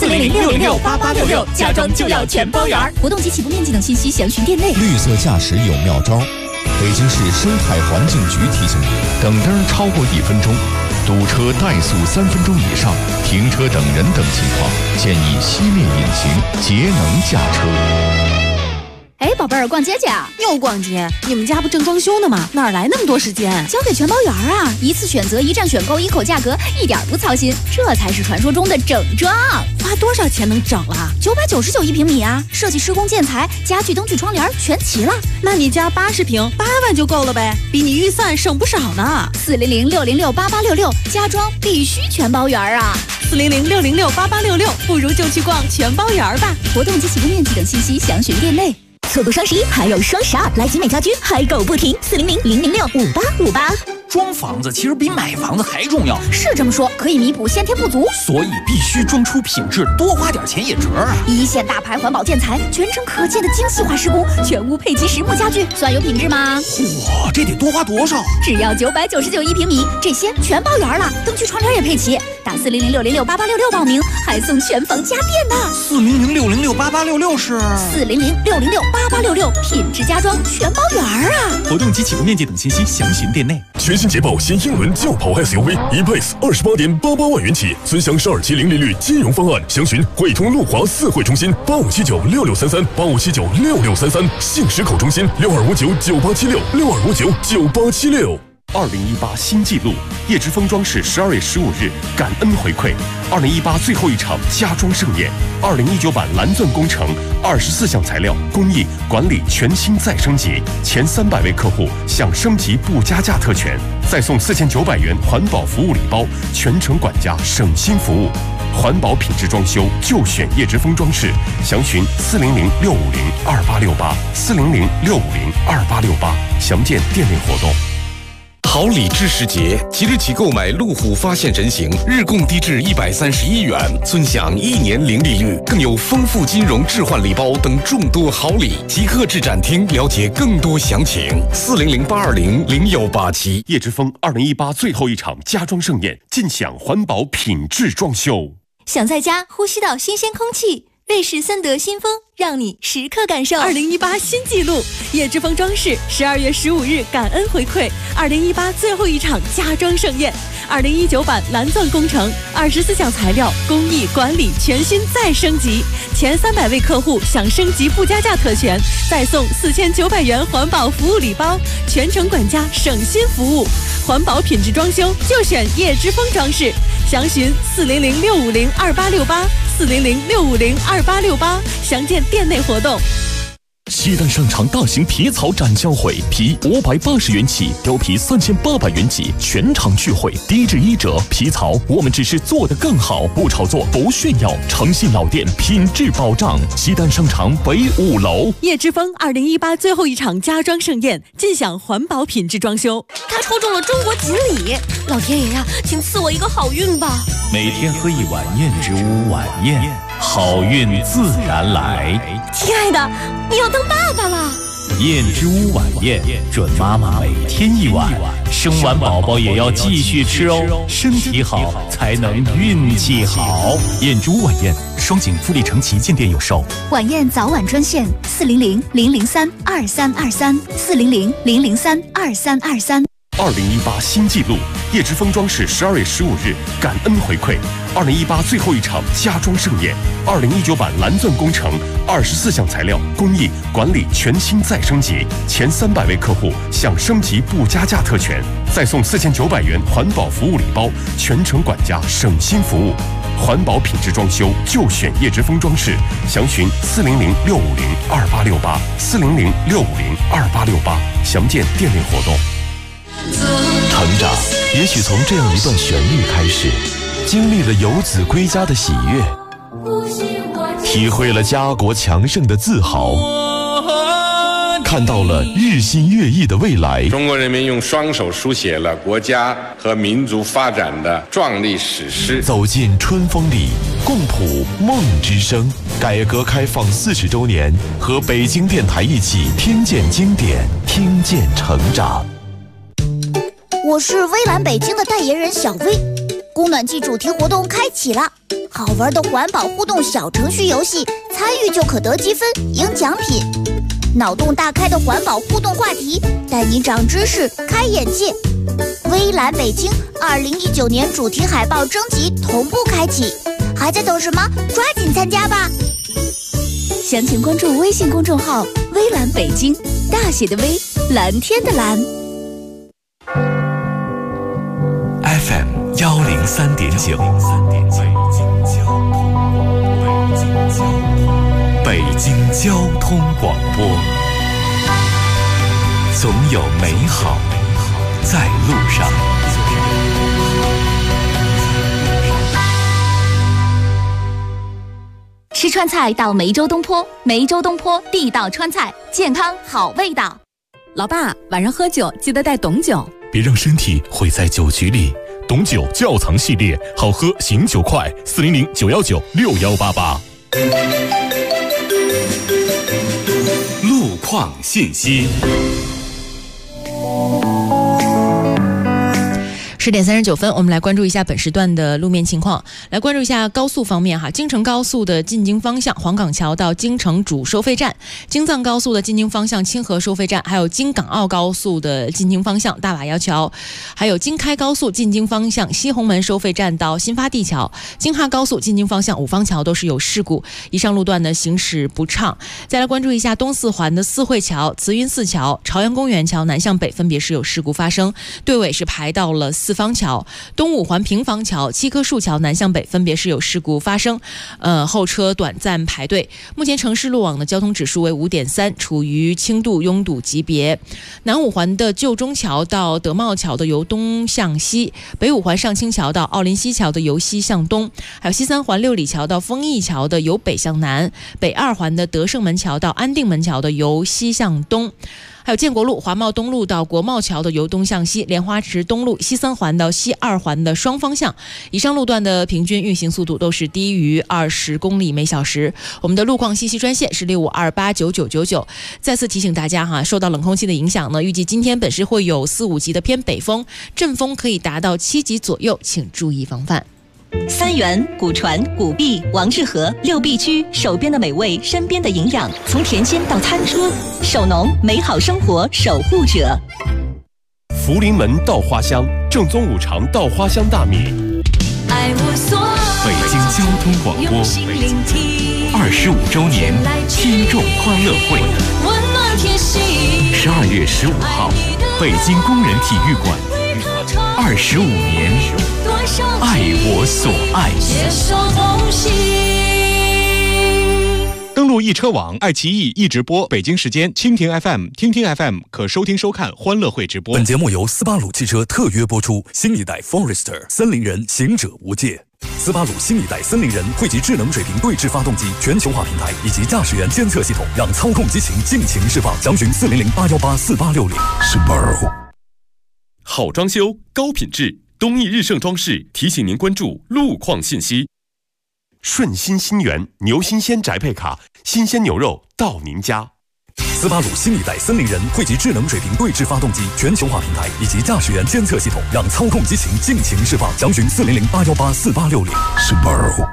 Speaker 10: 400-606-8866，家装就要全包圆。活动及起步面积等信息详询店内。
Speaker 20: 绿色驾驶有妙招，北京市生态环境局提醒你：等灯超过1分钟，堵车怠速3分钟以上，停车等人等情况，建议熄灭引擎，节能驾车。
Speaker 10: 宝贝儿，逛街去啊？
Speaker 14: 又逛街？你们家不正装修呢吗？哪来那么多时间？
Speaker 10: 交给全包圆啊！一次选择，一站选购，一口价格，一点不操心，这才是传说中的整装。
Speaker 14: 花多少钱能整啊
Speaker 10: ？999一平米啊！设计、施工、建材、家具、灯具、窗帘全齐了。
Speaker 14: 那你家80平，8万就够了呗，比你预算省不少呢。
Speaker 10: 400-606-8866，家装必须全包圆啊
Speaker 14: ！400-606-8866，不如就去逛全包圆吧。
Speaker 10: 活动及起步面积等信息详询店内。错过双11，还有双12，来集美家居嗨购不停，400-006-5858。
Speaker 19: 装房子其实比买房子还重要，
Speaker 10: 是这么说，可以弥补先天不足，
Speaker 19: 所以必须装出品质，多花点钱也值啊！
Speaker 10: 一线大牌环保建材，全程可见的精细化施工，全屋配齐实木家具，算有品质吗？
Speaker 19: 哇，这得多花多少？
Speaker 10: 只要999一平米，这些全包圆了，灯具窗帘也配齐。打400-606-8866报名，还送全房家电呢。
Speaker 19: 400-606-8866是
Speaker 10: 400-606-8866，品质家装全包圆啊！
Speaker 19: 活动及起步面积等信息详询店内。
Speaker 15: 全新
Speaker 9: 新捷豹新英伦轿跑 SUV E-Pace 28.88万元起，尊享12期零利率金融方案，详询汇通路华4会中心85796633，85796633，杏石口中心62599876，62599876。
Speaker 4: 2018新纪录，叶之峰装饰12月15日感恩回馈2018最后一场家装盛宴，2019版蓝钻工程24项材料工艺管理全新再升级，前300位客户享升级不加价特权，再送4900元环保服务礼包，全程管家省心服务。环保品质装修就选叶之峰装饰，详询400-650-2868，400-650-2868，详见店内活动。
Speaker 21: 好礼知时节，即日起购买路虎发现人形，日供低至131元，尊享1年零利率，更有丰富金融置换礼包等众多好礼。即刻至展厅了解更多详情，400-820-0187。
Speaker 4: 叶之峰2018最后一场家装盛宴，尽享环保品质装修。
Speaker 10: 想在家呼吸到新鲜空气，瑞士森德新风让你时刻感受。
Speaker 5: 2018新纪录，叶之峰装饰12月15日感恩回馈2018最后一场家装盛宴，2019版蓝钻工程24项材料工艺管理全新再升级，前300位客户享升级不加价特权，再送4900元环保服务礼包，全程管家省心服务。环保品质装修就选叶之峰装饰，详询400-650-2868，400-650-2868，详见店内活动。
Speaker 6: 西单商场大型皮草展销会，皮580元起，貂皮3800元起，全场聚会，低至1折。皮草我们只是做得更好，不炒作，不炫耀，诚信老店，品质保障。西单商场北5楼。
Speaker 5: 叶之峰2018最后一场家装盛宴，尽享环保品质装修。
Speaker 14: 他抽中了中国锦鲤，老天爷呀，请赐我一个好运吧！
Speaker 22: 每天喝一碗燕之屋晚宴，好运自然来。
Speaker 14: 亲爱的，你要当爸爸了。
Speaker 22: 燕之屋晚宴，准妈妈每天一碗，生完宝宝也要继续吃哦，身体好才能运气好。燕之屋晚宴，双井富力城旗舰店有售。
Speaker 10: 晚宴早晚专线400-003-2323，400-003-2323。
Speaker 4: 2018新纪录，叶之峰装饰12月15日感恩回馈2018最后一场家装盛宴，2019版蓝钻工程24项材料工艺管理全新再升级，前300位客户享升级不加价特权，再送4900元环保服务礼包，全程管家省心服务。环保品质装修就选叶之峰装饰，详询400-650-2868，400-650-2868，详见店内活动。
Speaker 23: 成长也许从这样一段旋律开始，经历了游子归家的喜悦，体会了家国强盛的自豪，看到了日新月异的未来。
Speaker 24: 中国人民用双手书写了国家和民族发展的壮丽史诗。
Speaker 23: 走进春风里，共谱梦之声。改革开放40周年，和北京电台一起听见经典，听见成长。
Speaker 25: 我是微蓝北京的代言人小薇，供暖季主题活动开启了，好玩的环保互动小程序游戏，参与就可得积分赢奖品。脑洞大开的环保互动话题，带你长知识开眼界。微蓝北京2019年主题海报征集同步开启，还在等什么？抓紧参加吧！
Speaker 10: 详情关注微信公众号微蓝北京，大写的微，蓝天的蓝。
Speaker 1: FM 103.9，北京交通广播，总有美好在路上。
Speaker 10: 吃川菜到梅州东坡，梅州东坡地道川菜，健康好味道。
Speaker 5: 老爸，晚上喝酒记得带董酒，
Speaker 6: 别让身体毁在酒局里。董酒窖藏系列，好喝醒酒快，400-919-6188。
Speaker 1: 路况信息。
Speaker 8: 10点39分，我们来关注一下本时段的路面情况。来关注一下高速方面哈，京承高速的进京方向黄岗桥到京承主收费站，京藏高速的进京方向清河收费站，还有京港澳高速的进京方向大瓦窑桥，还有京开高速进京方向西红门收费站到新发地桥，京哈高速进京方向五方桥都是有事故，以上路段呢行驶不畅。再来关注一下东四环的四惠桥、慈云寺桥、朝阳公园桥南向北分别是有事故发生，队尾是排到了四方桥，东五环平房桥、七棵树桥南向北分别是有事故发生，后车短暂排队。目前城市路网的交通指数为5.3，处于轻度拥堵级别。南五环的旧中桥到德茂桥的由东向西，北五环上清桥到奥林西桥的由西向东，还有西三环六里桥到丰益桥的由北向南，北二环的德胜门桥到安定门桥的由西向东。还有建国路华贸东路到国贸桥的由东向西，莲花池东路西三环到西二环的双方向，以上路段的平均运行速度都是低于20公里每小时。我们的路况信息专线是65289999。再次提醒大家哈，受到冷空气的影响呢，预计今天本市会有4、5级的偏北风，阵风可以达到7级左右，请注意防范。
Speaker 2: 三元、古传、古碧、王致和6必居，手边的美味，身边的营养，从田间到餐桌，手农美好生活守护者。
Speaker 4: 福临门稻花香，正宗5常稻花香大米。
Speaker 1: 北京交通广播25周年听众欢乐会，12月15号，北京工人体育馆，25年，爱我所爱。
Speaker 3: 登录易车网、爱奇艺易直播，北京时间蜻蜓 FM、听听 FM 可收听收看欢乐会直播。
Speaker 7: 本节目由斯巴鲁汽车特约播出，新一代 Forester 森林人，行者无界。斯巴鲁新一代森林人汇集智能水平对置发动机全球化平台以及驾驶员监测系统，让操控激情尽情释放。详询400-818-4860。Subaru。
Speaker 4: 好装修，高品质，东义日盛装饰提醒您关注路况信息。顺心新源牛新鲜宅配卡，新鲜牛肉到您家。
Speaker 7: 斯巴鲁新一代森林人汇集智能水平对置发动机全球化平台以及驾驶员监测系统，让操控激情尽情释放。详询400-818-4860。Subaru。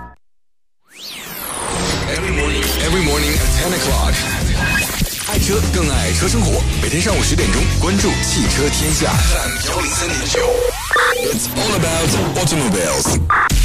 Speaker 15: Every morning at 10 o'clock。爱车更爱车生活，每天上午10点钟，关注汽车天下。103.9。It's all about automobiles。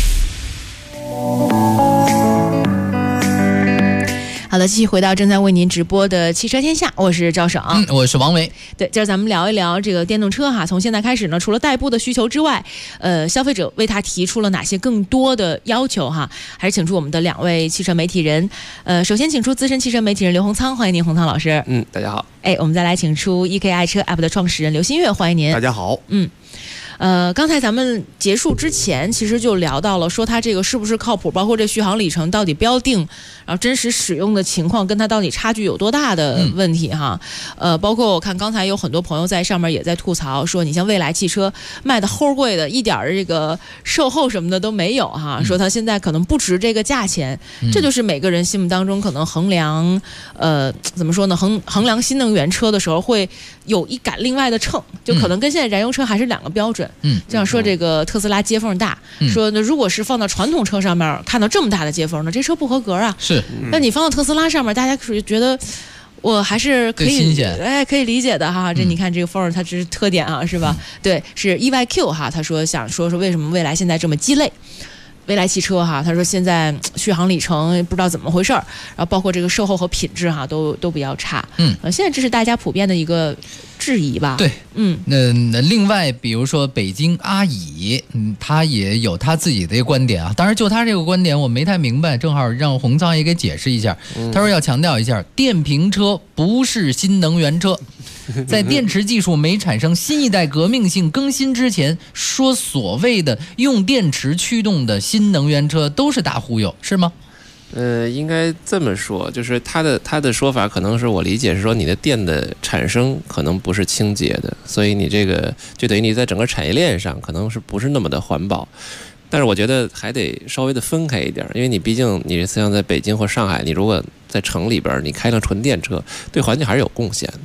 Speaker 8: 好的，继续回到正在为您直播的汽车天下，我是赵爽，
Speaker 11: 我是王维。
Speaker 8: 对，今儿咱们聊一聊这个电动车哈。从现在开始呢，除了代步的需求之外，消费者为它提出了哪些更多的要求哈？还是请出我们的2位汽车媒体人。首先请出资深汽车媒体人刘洪仓，欢迎您，洪仓老师。
Speaker 16: 大家好。
Speaker 8: 我们再来请出 EK 爱车 App 的创始人刘新月，欢迎您。
Speaker 17: 大家好。
Speaker 8: 刚才咱们结束之前，其实就聊到了说它这个是不是靠谱，包括这续航里程到底标定，然后真实使用的情况跟它到底差距有多大的问题哈。包括我看刚才有很多朋友在上面也在吐槽说，你像蔚来汽车卖的齁贵的，一点这个售后什么的都没有哈，说它现在可能不值这个价钱。这就是每个人心目当中可能衡量怎么说呢，衡量新能源车的时候会有一杆另外的秤，就可能跟现在燃油车还是2个标准。这样说这个特斯拉接缝大，说那如果是放到传统车上面看到这么大的接缝呢，这车不合格啊。
Speaker 11: 是，
Speaker 8: 那你放到特斯拉上面，大家属于觉得我还是可以，可以理解的哈。这你看这个缝它这是特点啊，是吧？对，是 EYQ 哈，他说想说为什么蔚来现在这么鸡肋。蔚来汽车哈，他说现在续航里程不知道怎么回事儿，然后包括这个售后和品质哈都比较差。现在这是大家普遍的一个质疑吧？
Speaker 11: 对，那另外比如说北京阿乙，他也有他自己的一个观点啊。当然就他这个观点我没太明白，正好让洪仓也给解释一下。他说要强调一下，电瓶车不是新能源车。在电池技术没产生新一代革命性更新之前，说所谓的用电池驱动的新能源车都是大忽悠，是吗？
Speaker 16: 应该这么说，就是他的说法可能是我理解是说你的电的产生可能不是清洁的，所以你这个就等于你在整个产业链上可能是不是那么的环保。但是我觉得还得稍微的分开一点，因为你毕竟你像在北京或上海，你如果在城里边你开辆纯电车，对环境还是有贡献的。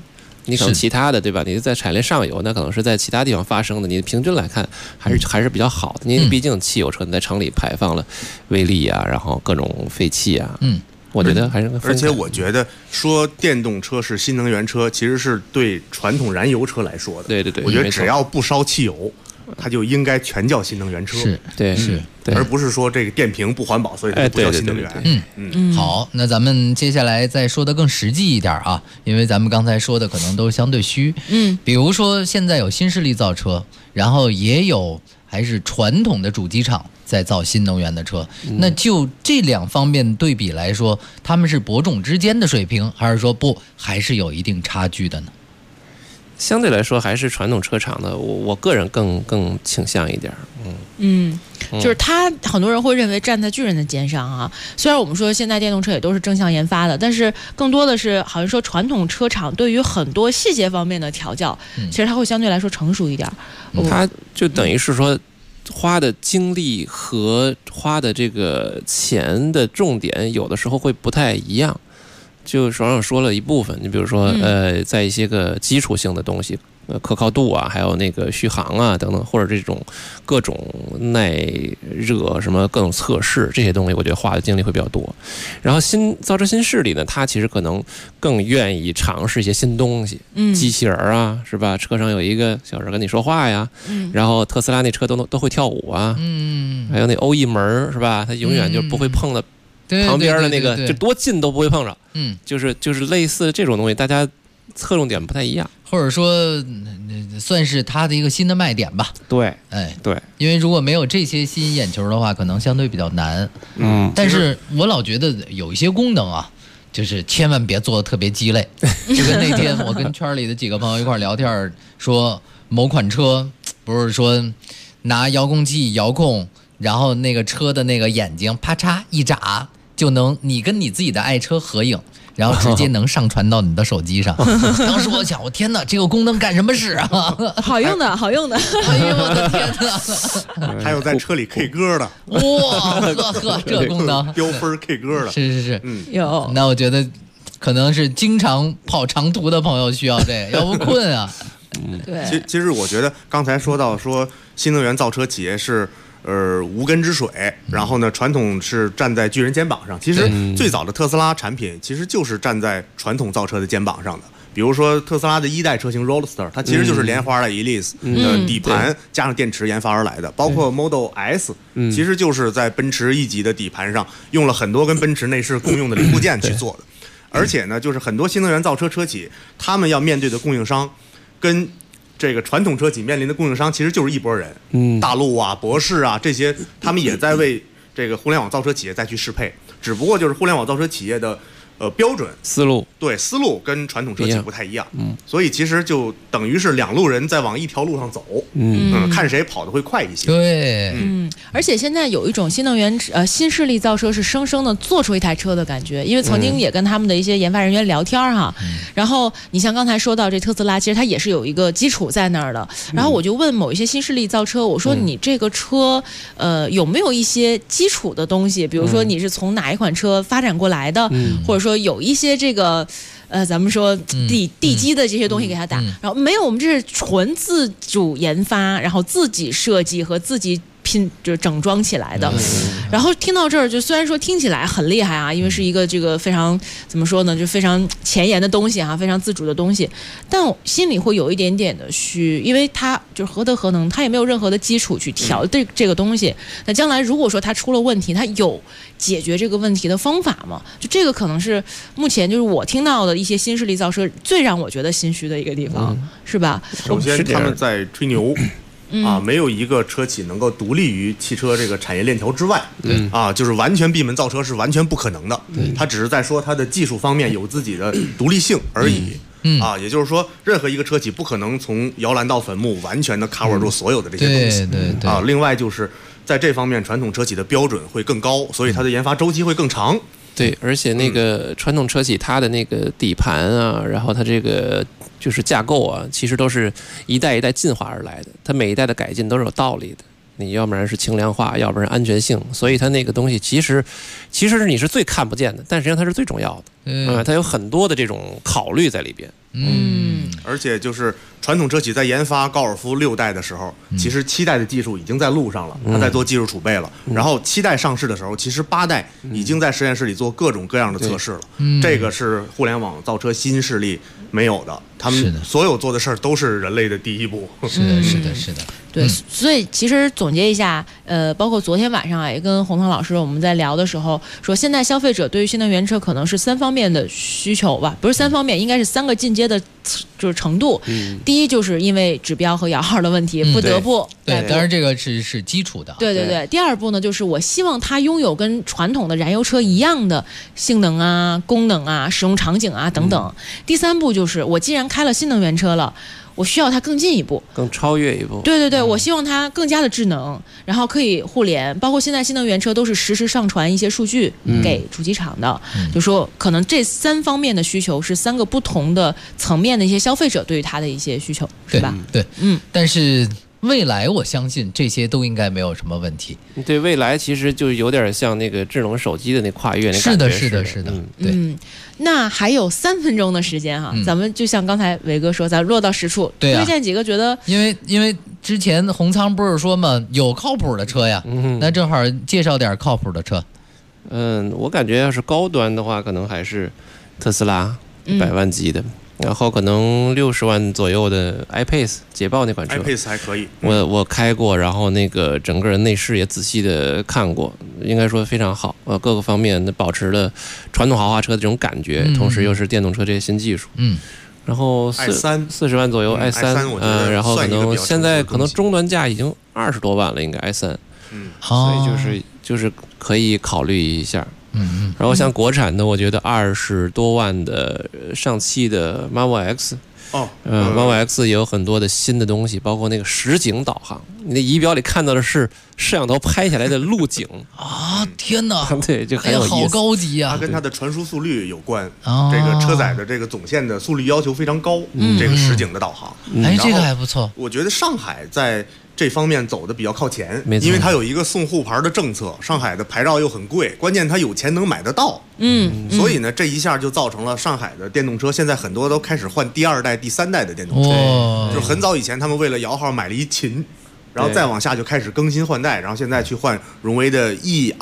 Speaker 16: 你可能其他的对吧？你在产业链上游，那可能是在其他地方发生的。你的平均来看还是比较好的，因为毕竟汽油车你在城里排放了微粒啊，然后各种废气啊。我觉得还是
Speaker 17: 而且我觉得说电动车是新能源车，其实是对传统燃油车来说的。
Speaker 16: 对对对，
Speaker 17: 我觉得只要不烧汽油，它就应该全叫新能源车。
Speaker 11: 对，
Speaker 17: 而不是说这个电瓶不环保，所以它不叫新能源。
Speaker 11: 好，那咱们接下来再说的更实际一点啊，因为咱们刚才说的可能都相对虚。比如说现在有新势力造车，然后也有还是传统的主机厂在造新能源的车，那就这两方面对比来说，他们是伯仲之间的水平，还是说不，还是有一定差距的呢？
Speaker 16: 相对来说，还是传统车厂的，我个人更倾向一点。
Speaker 8: 就是他很多人会认为站在巨人的肩上啊。虽然我们说现在电动车也都是正向研发的，但是更多的是好像说传统车厂对于很多细节方面的调教，其实它会相对来说成熟一点。
Speaker 16: 它就等于是说，花的精力和花的这个钱的重点，有的时候会不太一样。就爽爽说了一部分，你比如说在一些个基础性的东西，可靠度啊，还有那个续航啊等等，或者这种各种耐热什么各种测试这些东西，我觉得花的精力会比较多。然后造车新势力呢，它其实可能更愿意尝试一些新东西，机器人啊，是吧？车上有一个小人跟你说话呀，然后特斯拉那车都会跳舞啊，还有那欧翼门是吧？它永远就不会碰到旁边的那个，就多近都不会碰着。就是类似这种东西，大家侧重点不太一样，
Speaker 11: 或者说算是它的一个新的卖点吧。
Speaker 16: 对，
Speaker 11: 对，因为如果没有这些吸引眼球的话，可能相对比较难。但是我老觉得有一些功能啊，就是千万别做的特别鸡肋。就跟那天我跟圈里的几个朋友一块聊天，说某款车不是说拿遥控器遥控，然后那个车的那个眼睛啪嚓一眨，就能你跟你自己的爱车合影，然后直接能上传到你的手机上。当时我想，我天哪，这个功能干什么使啊？
Speaker 8: 好用的，好用的。
Speaker 11: 哎呦我的天哪！
Speaker 17: 还有在车里 K 歌的，
Speaker 11: 哇呵，这功能
Speaker 17: 标分 K 歌的，
Speaker 11: 是，
Speaker 8: 有。
Speaker 11: 那我觉得可能是经常跑长途的朋友需要这个，要不困啊。
Speaker 8: 对。
Speaker 17: 其实我觉得刚才说到说新能源造车企业是无根之水，然后呢，传统是站在巨人肩膀上。其实最早的特斯拉产品其实就是站在传统造车的肩膀上的。比如说特斯拉的一代车型 Roadster， 它其实就是莲花的 Elise 的底盘加上电池研发而来的。包括 Model S， 其实就是在奔驰1级的底盘上用了很多跟奔驰内饰共用的零部件去做的。而且呢，就是很多新能源造车车企，他们要面对的供应商跟这个传统车企面临的供应商其实就是一拨人，大陆啊、博世啊这些，他们也在为这个互联网造车企业再去适配，只不过就是互联网造车企业的标准
Speaker 16: 思路
Speaker 17: 跟传统车企不太一样，所以其实就等于是两路人在往一条路上走，看谁跑得会快一些。
Speaker 11: 对，
Speaker 8: 而且现在有一种新能源新势力造车是生生的做出一台车的感觉，因为曾经也跟他们的一些研发人员聊天哈，然后你像刚才说到这特斯拉，其实它也是有一个基础在那儿的，然后我就问某一些新势力造车，我说你这个车有没有一些基础的东西，比如说你是从哪一款车发展过来的，或者说有一些这个咱们说地基的这些东西给它打，然后没有，我们这是纯自主研发，然后自己设计和自己就整装起来的。然后听到这儿，就虽然说听起来很厉害啊，因为是一个这个非常怎么说呢，就非常前沿的东西哈，非常自主的东西，但我心里会有一点点的虚，因为它就是何德何能，它也没有任何的基础去调这个东西。那将来如果说它出了问题，它有解决这个问题的方法吗？就这个可能是目前就是我听到的一些新势力造车最让我觉得心虚的一个地方，是吧？
Speaker 17: 首先他们在吹牛。没有一个车企能够独立于汽车这个产业链条之外，就是完全闭门造车是完全不可能的。他只是在说他的技术方面有自己的独立性而已。也就是说，任何一个车企不可能从摇篮到坟墓完全的 cover 住所有的这些东西。
Speaker 11: 对。
Speaker 17: 另外就是在这方面，传统车企的标准会更高，所以它的研发周期会更长。
Speaker 16: 对，而且那个传统车企它的那个底盘啊，然后它这个就是架构啊，其实都是一代一代进化而来的，它每一代的改进都是有道理的。你要不然是轻量化，要不然安全性，所以它那个东西其实是你是最看不见的，但实际上它是最重要的。它有很多的这种考虑在里边。
Speaker 17: 而且就是传统车企在研发高尔夫6代的时候，其实7代的技术已经在路上了，它在做技术储备了。然后7代上市的时候，其实8代已经在实验室里做各种各样的测试了。这个是互联网造车新势力没有的，他们所有做的事儿都是人类的第一步。
Speaker 11: 是的，是的，是的。
Speaker 8: 对，所以其实总结一下，包括昨天晚上也跟洪涛老师我们在聊的时候说，现在消费者对于新能源车可能是3方面的需求吧，不是3方面，应该是3个进阶的，就是程度。第一就是因为指标和摇号的问题，不得不
Speaker 11: 对，当然这个是基础的。
Speaker 8: 对对对。第二步呢，就是我希望它拥有跟传统的燃油车一样的性能啊、功能啊、使用场景啊等等。第三步就是我既然开了新能源车了，我需要它更进一步，
Speaker 16: 更超越一步。
Speaker 8: 对对对，我希望它更加的智能，然后可以互联，包括现在新能源车都是实时上传一些数据给主机厂的，就说可能这3方面的需求是3个不同的层面的一些消费者对于它的一些需求，是吧？
Speaker 11: 对，但是未来我相信这些都应该没有什么问题。
Speaker 16: 对，未来其实就有点像那个智能手机的那跨越那感觉。
Speaker 11: 是的。对。
Speaker 8: 那还有3分钟的时间哈，咱们就像刚才伟哥说，咱落到实处，推荐几个觉得，
Speaker 11: 因为之前洪仓不是说嘛，有靠谱的车呀，那正好介绍点靠谱的车。
Speaker 16: 我感觉要是高端的话，可能还是特斯拉100万级的。然后可能60万左右的 iPace 捷豹那款车
Speaker 17: ，iPace 还可以，
Speaker 16: 我开过，然后那个整个内饰也仔细的看过，应该说非常好，各个方面保持了传统豪华车的这种感觉，同时又是电动车这些新技术，然后40万左右 i3，然后可能现在可能终端价已经20多万了，应该 i3，所以就是可以考虑一下。然后像国产的，我觉得20多万的上汽的 Marvel X，Marvel X 也有很多的新的东西，包括那个实景导航，你的仪表里看到的是摄像头拍下来的路景
Speaker 11: 啊！天哪，
Speaker 16: 对，就很有意思，
Speaker 11: 好高级啊！
Speaker 17: 它跟它的传输速率有关，这个车载的这个总线的速率要求非常高，这个实景的导航，
Speaker 11: 这个还不错。
Speaker 17: 我觉得上海在这方面走的比较靠前，因为它有一个送沪牌的政策，上海的牌照又很贵，关键它有钱能买得到，所以呢，这一下就造成了上海的电动车现在很多都开始换第2代、第3代的电动车，就是很早以前他们为了摇号买了一秦。然后再往下就开始更新换代，然后现在去换荣威的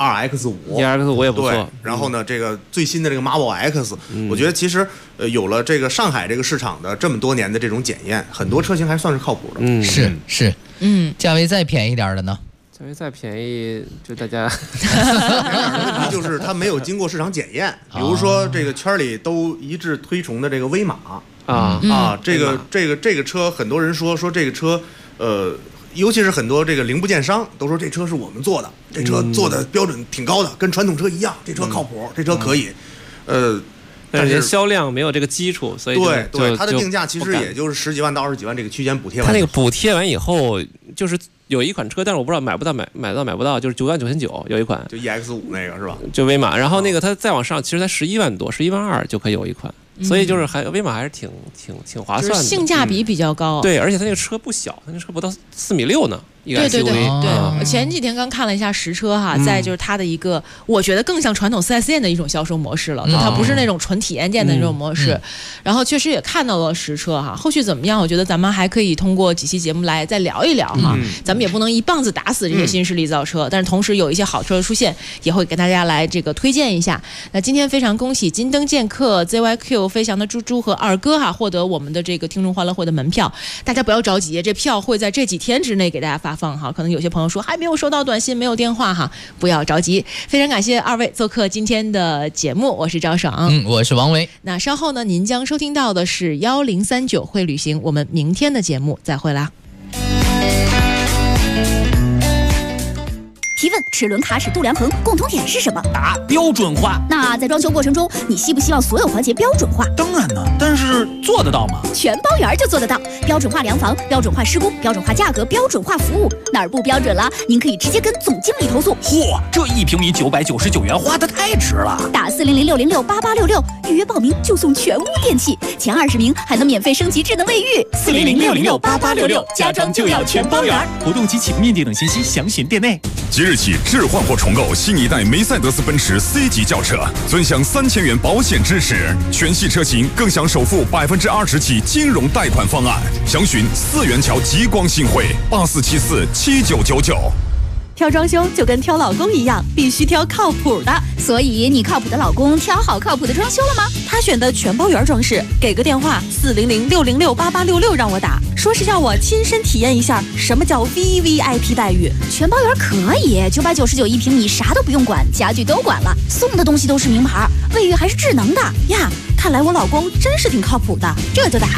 Speaker 17: E2X5
Speaker 16: 也不错。
Speaker 17: 然后呢，这个最新的这个 Marvel X，我觉得其实有了这个上海这个市场的这么多年的这种检验，很多车型还算是靠谱的。
Speaker 11: 是，价位再便宜一点的呢？
Speaker 16: 价位再便宜，就大家
Speaker 17: 问题就是它没有经过市场检验，比如说这个圈里都一致推崇的这个威马这个车，很多人说这个车尤其是很多这个零部件商都说这车是我们做的，这车做的标准挺高的，跟传统车一样，这车靠谱，这车可以，
Speaker 16: 但是销量没有这个基础，所以
Speaker 17: 对它的定价其实也就是10几万到20几万这个区间补贴完，
Speaker 16: 它那个补贴完以后就是有一款车，但是我不知道买不到，就是9万9,900有一款，
Speaker 17: 就 EX5 那个是吧？
Speaker 16: 就威马，然后那个它再往上，其实才11万多，11万2就可以有一款。所以就是威马还是挺划算的，
Speaker 8: 性价比比较高。
Speaker 16: 对，而且它那个车不小，它那车不到4.6米呢。
Speaker 8: 对，我前几天刚看了一下实车哈，在就是它的一个，我觉得更像传统 4S 店的一种销售模式了，就它不是那种纯体验店的那种模式。然后确实也看到了实车哈，后续怎么样？我觉得咱们还可以通过几期节目来再聊一聊哈。咱们也不能一棒子打死这些新势力造车，但是同时有一些好车的出现，也会给大家来这个推荐一下。那今天非常恭喜金灯剑客、ZYQ、飞翔的猪猪和二哥哈，获得我们的这个听众欢乐会的门票。大家不要着急，这票会在这几天之内给大家发放哈。可能有些朋友说还没有收到短信，没有电话哈，不要着急。非常感谢二位做客今天的节目，我是赵爽，
Speaker 11: 我是王维。
Speaker 8: 那稍后呢，您将收听到的是1039会旅行，我们明天的节目再会啦。
Speaker 10: 提问：齿轮卡尺度量衡共同点是什么？
Speaker 12: 答：标准化。
Speaker 10: 那在装修过程中，你希不希望所有环节标准化？
Speaker 12: 当然呢，但是做得到吗？
Speaker 10: 全包圆就做得到。标准化量房、标准化施工、标准化价格、标准化服务，哪儿不标准了？您可以直接跟总经理投诉。
Speaker 12: 嚯，这1平米999元花得太值了！
Speaker 10: 打400-606-8866预约报名就送全屋电器，前20名还能免费升级智能卫浴。
Speaker 12: 400-606-8866，家装就要全包圆。活动及起步面积等信息详询店内。
Speaker 9: 即日起置换或重购新一代梅赛德斯奔驰 C 级轿车，尊享3000元保险支持，全系车型更享首付20%起金融贷款方案。详询4元桥极光信汇84747999。
Speaker 5: 挑装修就跟挑老公一样，必须挑靠谱的。
Speaker 10: 所以你靠谱的老公挑好靠谱的装修了吗？
Speaker 5: 他选的全包圆装饰，给个电话400-606-8866让我打，说是要我亲身体验一下什么叫 VVIP 待遇。
Speaker 10: 全包圆可以，999一平米，啥都不用管，家具都管了，送的东西都是名牌，卫浴还是智能的
Speaker 5: 呀。看来我老公真是挺靠谱的，这就打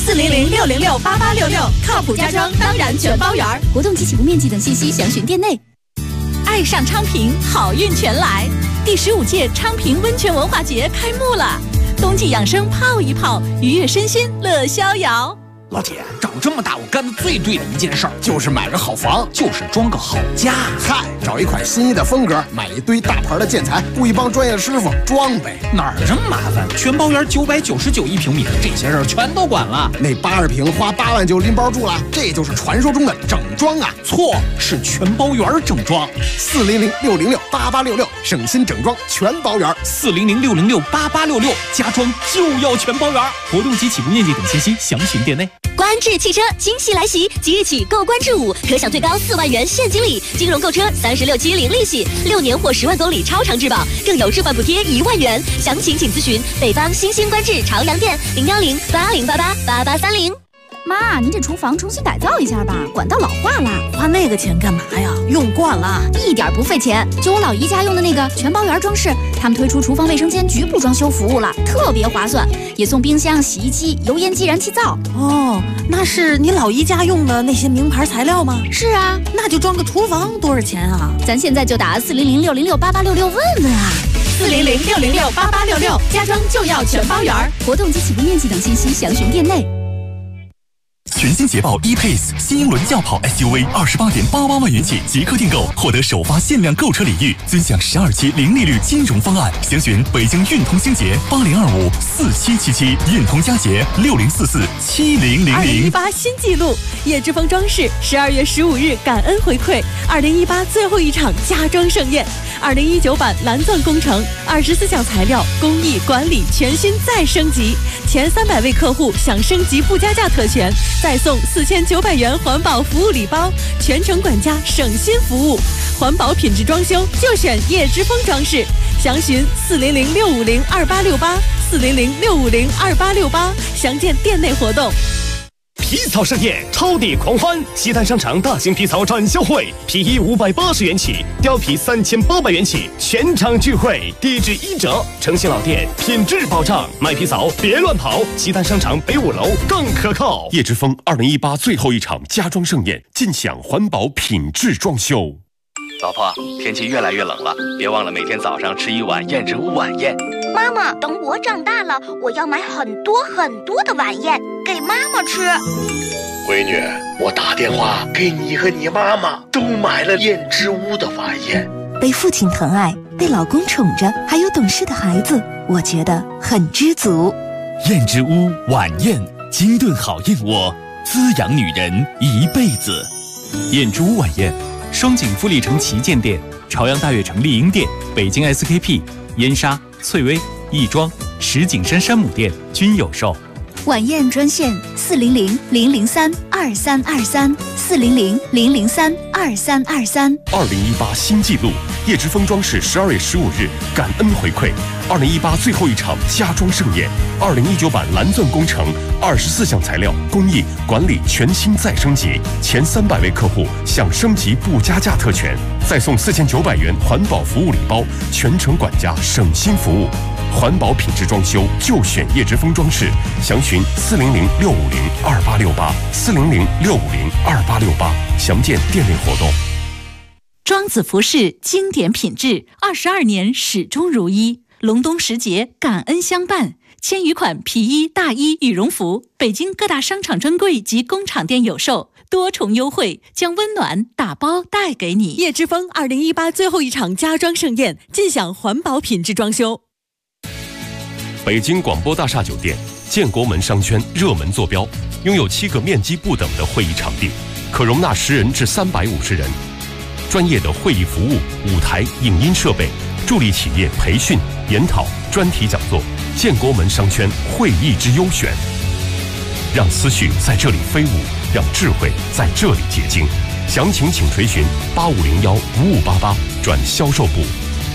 Speaker 5: 400-606-8866，靠谱家装当然全包圆。
Speaker 10: 活动及起步面积等信息详询店内。
Speaker 5: 爱上昌平，好运全来！第15届昌平温泉文化节开幕了，冬季养生泡一泡，愉悦身心乐逍遥。
Speaker 12: 老铁，长这么大我干的最对的一件事儿，就是买个好房，就是装个好家。
Speaker 13: 嗨，找一款心仪的风格，买一堆大牌的建材，雇一帮专业师傅装呗。
Speaker 12: 哪儿这么麻烦？全包圆999一平米，这些事儿全都管了。
Speaker 13: 那82平花8万就拎包住了，这就是传说中的整装啊！
Speaker 12: 错，是全包圆整装。
Speaker 13: 400-606-8866，省心整装全包圆。
Speaker 12: 400-606-8866，家装就要全包圆。活动及起步面积等信息详询店内。
Speaker 18: 观致汽车惊喜来袭，即日起购观致5可享最高4万元现金礼，金融购车36期零利息，6年或10万公里超长质保，更有置换补贴1万元。详情请咨询北方新兴观致朝阳店010-8088-8830。
Speaker 10: 妈，您这厨房重新改造一下吧，管道老化了。
Speaker 5: 花那个钱干嘛呀？用惯了，
Speaker 10: 一点不费钱。就我老姨家用的那个全包圆装饰，他们推出厨房卫生间局部装修服务了，特别划算，也送冰箱、洗衣机、油烟机、燃气灶。
Speaker 5: 哦，那是你老姨家用的那些名牌材料吗？
Speaker 10: 是啊，
Speaker 5: 那就装个厨房多少钱啊？
Speaker 10: 咱现在就打400-606-8866问问啊。
Speaker 5: 400-606-8866，家装就要全包圆。
Speaker 10: 活动及起步面积等信息详询店内。
Speaker 6: 全新捷豹 E-Pace 新英伦轿跑 SUV28.88万元起即刻订购，获得首发限量购车礼遇，尊享12期零利率金融方案。详询北京运通星捷80254777，运通佳捷60447000。
Speaker 5: 2018新纪录，叶之峰装饰12月15日感恩回馈2018最后一场家装盛宴，2019版蓝钻工程24项材料工艺管理全新再升级，前300位客户享升级不加价特权，再送4900元环保服务礼包，全程管家省心服务，环保品质装修就选叶之峰装饰。详询400-650-2868，400-650-2868，详见店内活动。
Speaker 19: 皮草盛宴，超抵狂欢！西单商场大型皮草展销会，皮衣580元起，貂皮3800元起，全场聚会，低至1折，诚信老店，品质保障，买皮草别乱跑。西单商场北5楼更可靠。
Speaker 4: 叶之峰2018最后一场家装盛宴，尽享环保品质装修。
Speaker 20: 老婆，天气越来越冷了，别忘了每天早上吃一碗燕之屋晚宴。
Speaker 25: 妈妈，等我长大了，我要买很多很多的晚宴给妈妈吃。
Speaker 26: 闺女，我打电话给你和你妈妈都买了燕之屋的晚宴。
Speaker 27: 被父亲疼爱，被老公宠着，还有懂事的孩子，我觉得很知足。
Speaker 6: 燕之屋晚宴，精炖好燕窝，滋养女人一辈子。
Speaker 22: 燕之屋晚宴，双井富力城旗舰店、朝阳大悦城丽婴店、北京 SKP、燕莎、翠微、亦庄、石景山山姆店均有售。
Speaker 10: 晚宴专线400-003-2323，400-003-2323。
Speaker 4: 2018新纪录，叶之峰装饰12月15日感恩回馈2018最后一场家装盛宴，2019版蓝钻工程24项材料工艺管理全新再升级，前300位客户享升级不加价特权，再送4900元环保服务礼包，全程管家省心服务。环保品质装修就选叶之峰装饰，详询400-650-2868，400-650-2868，详见店内活动。
Speaker 2: 庄子服饰经典品质，22年始终如一，隆冬时节感恩相伴。千余款皮衣、大衣、羽绒服，北京各大商场专柜及工厂店有售，多重优惠将温暖打包带给你。
Speaker 5: 叶之峰2018最后一场家装盛宴，尽享环保品质装修。
Speaker 4: 北京广播大厦酒店，建国门商圈热门坐标，拥有7个面积不等的会议场地，可容纳10人至350人。 专业的会议服务、舞台、影音设备，助力企业培训、研讨、专题讲座，建国门商圈会议之优选。让思绪在这里飞舞，让智慧在这里结晶。详情请垂询8501-5588转销售部。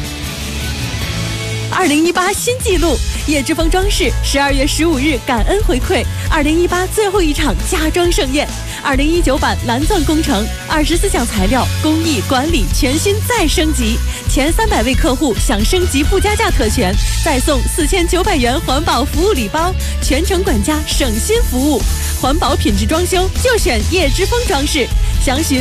Speaker 5: 2018新纪录，叶之峰装饰12月15日感恩回馈2018最后一场家装盛宴。2019版蓝钻工程24项材料工艺管理全新再升级，前300位客户享升级不加价特权，再送4900元环保服务礼包，全程管家省心服务，环保品质装修就选叶之峰装饰。详询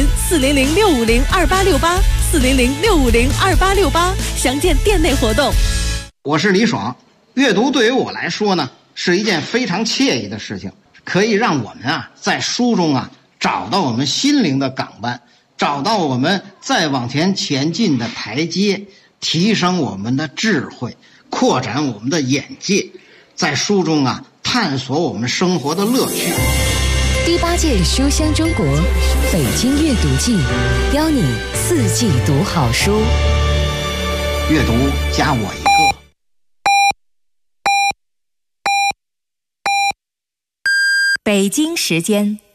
Speaker 5: 400-650-2868，400-650-2868，详见店内活动。
Speaker 1: 我是李爽，阅读对于我来说呢，是一件非常惬意的事情，可以让我们在书中找到我们心灵的港湾，找到我们再往前进的台阶，提升我们的智慧，扩展我们的眼界，在书中探索我们生活的乐趣。
Speaker 3: 第8届书香中国北京阅读季，邀你4季读好书，
Speaker 1: 阅读加我一个。
Speaker 7: 北京时间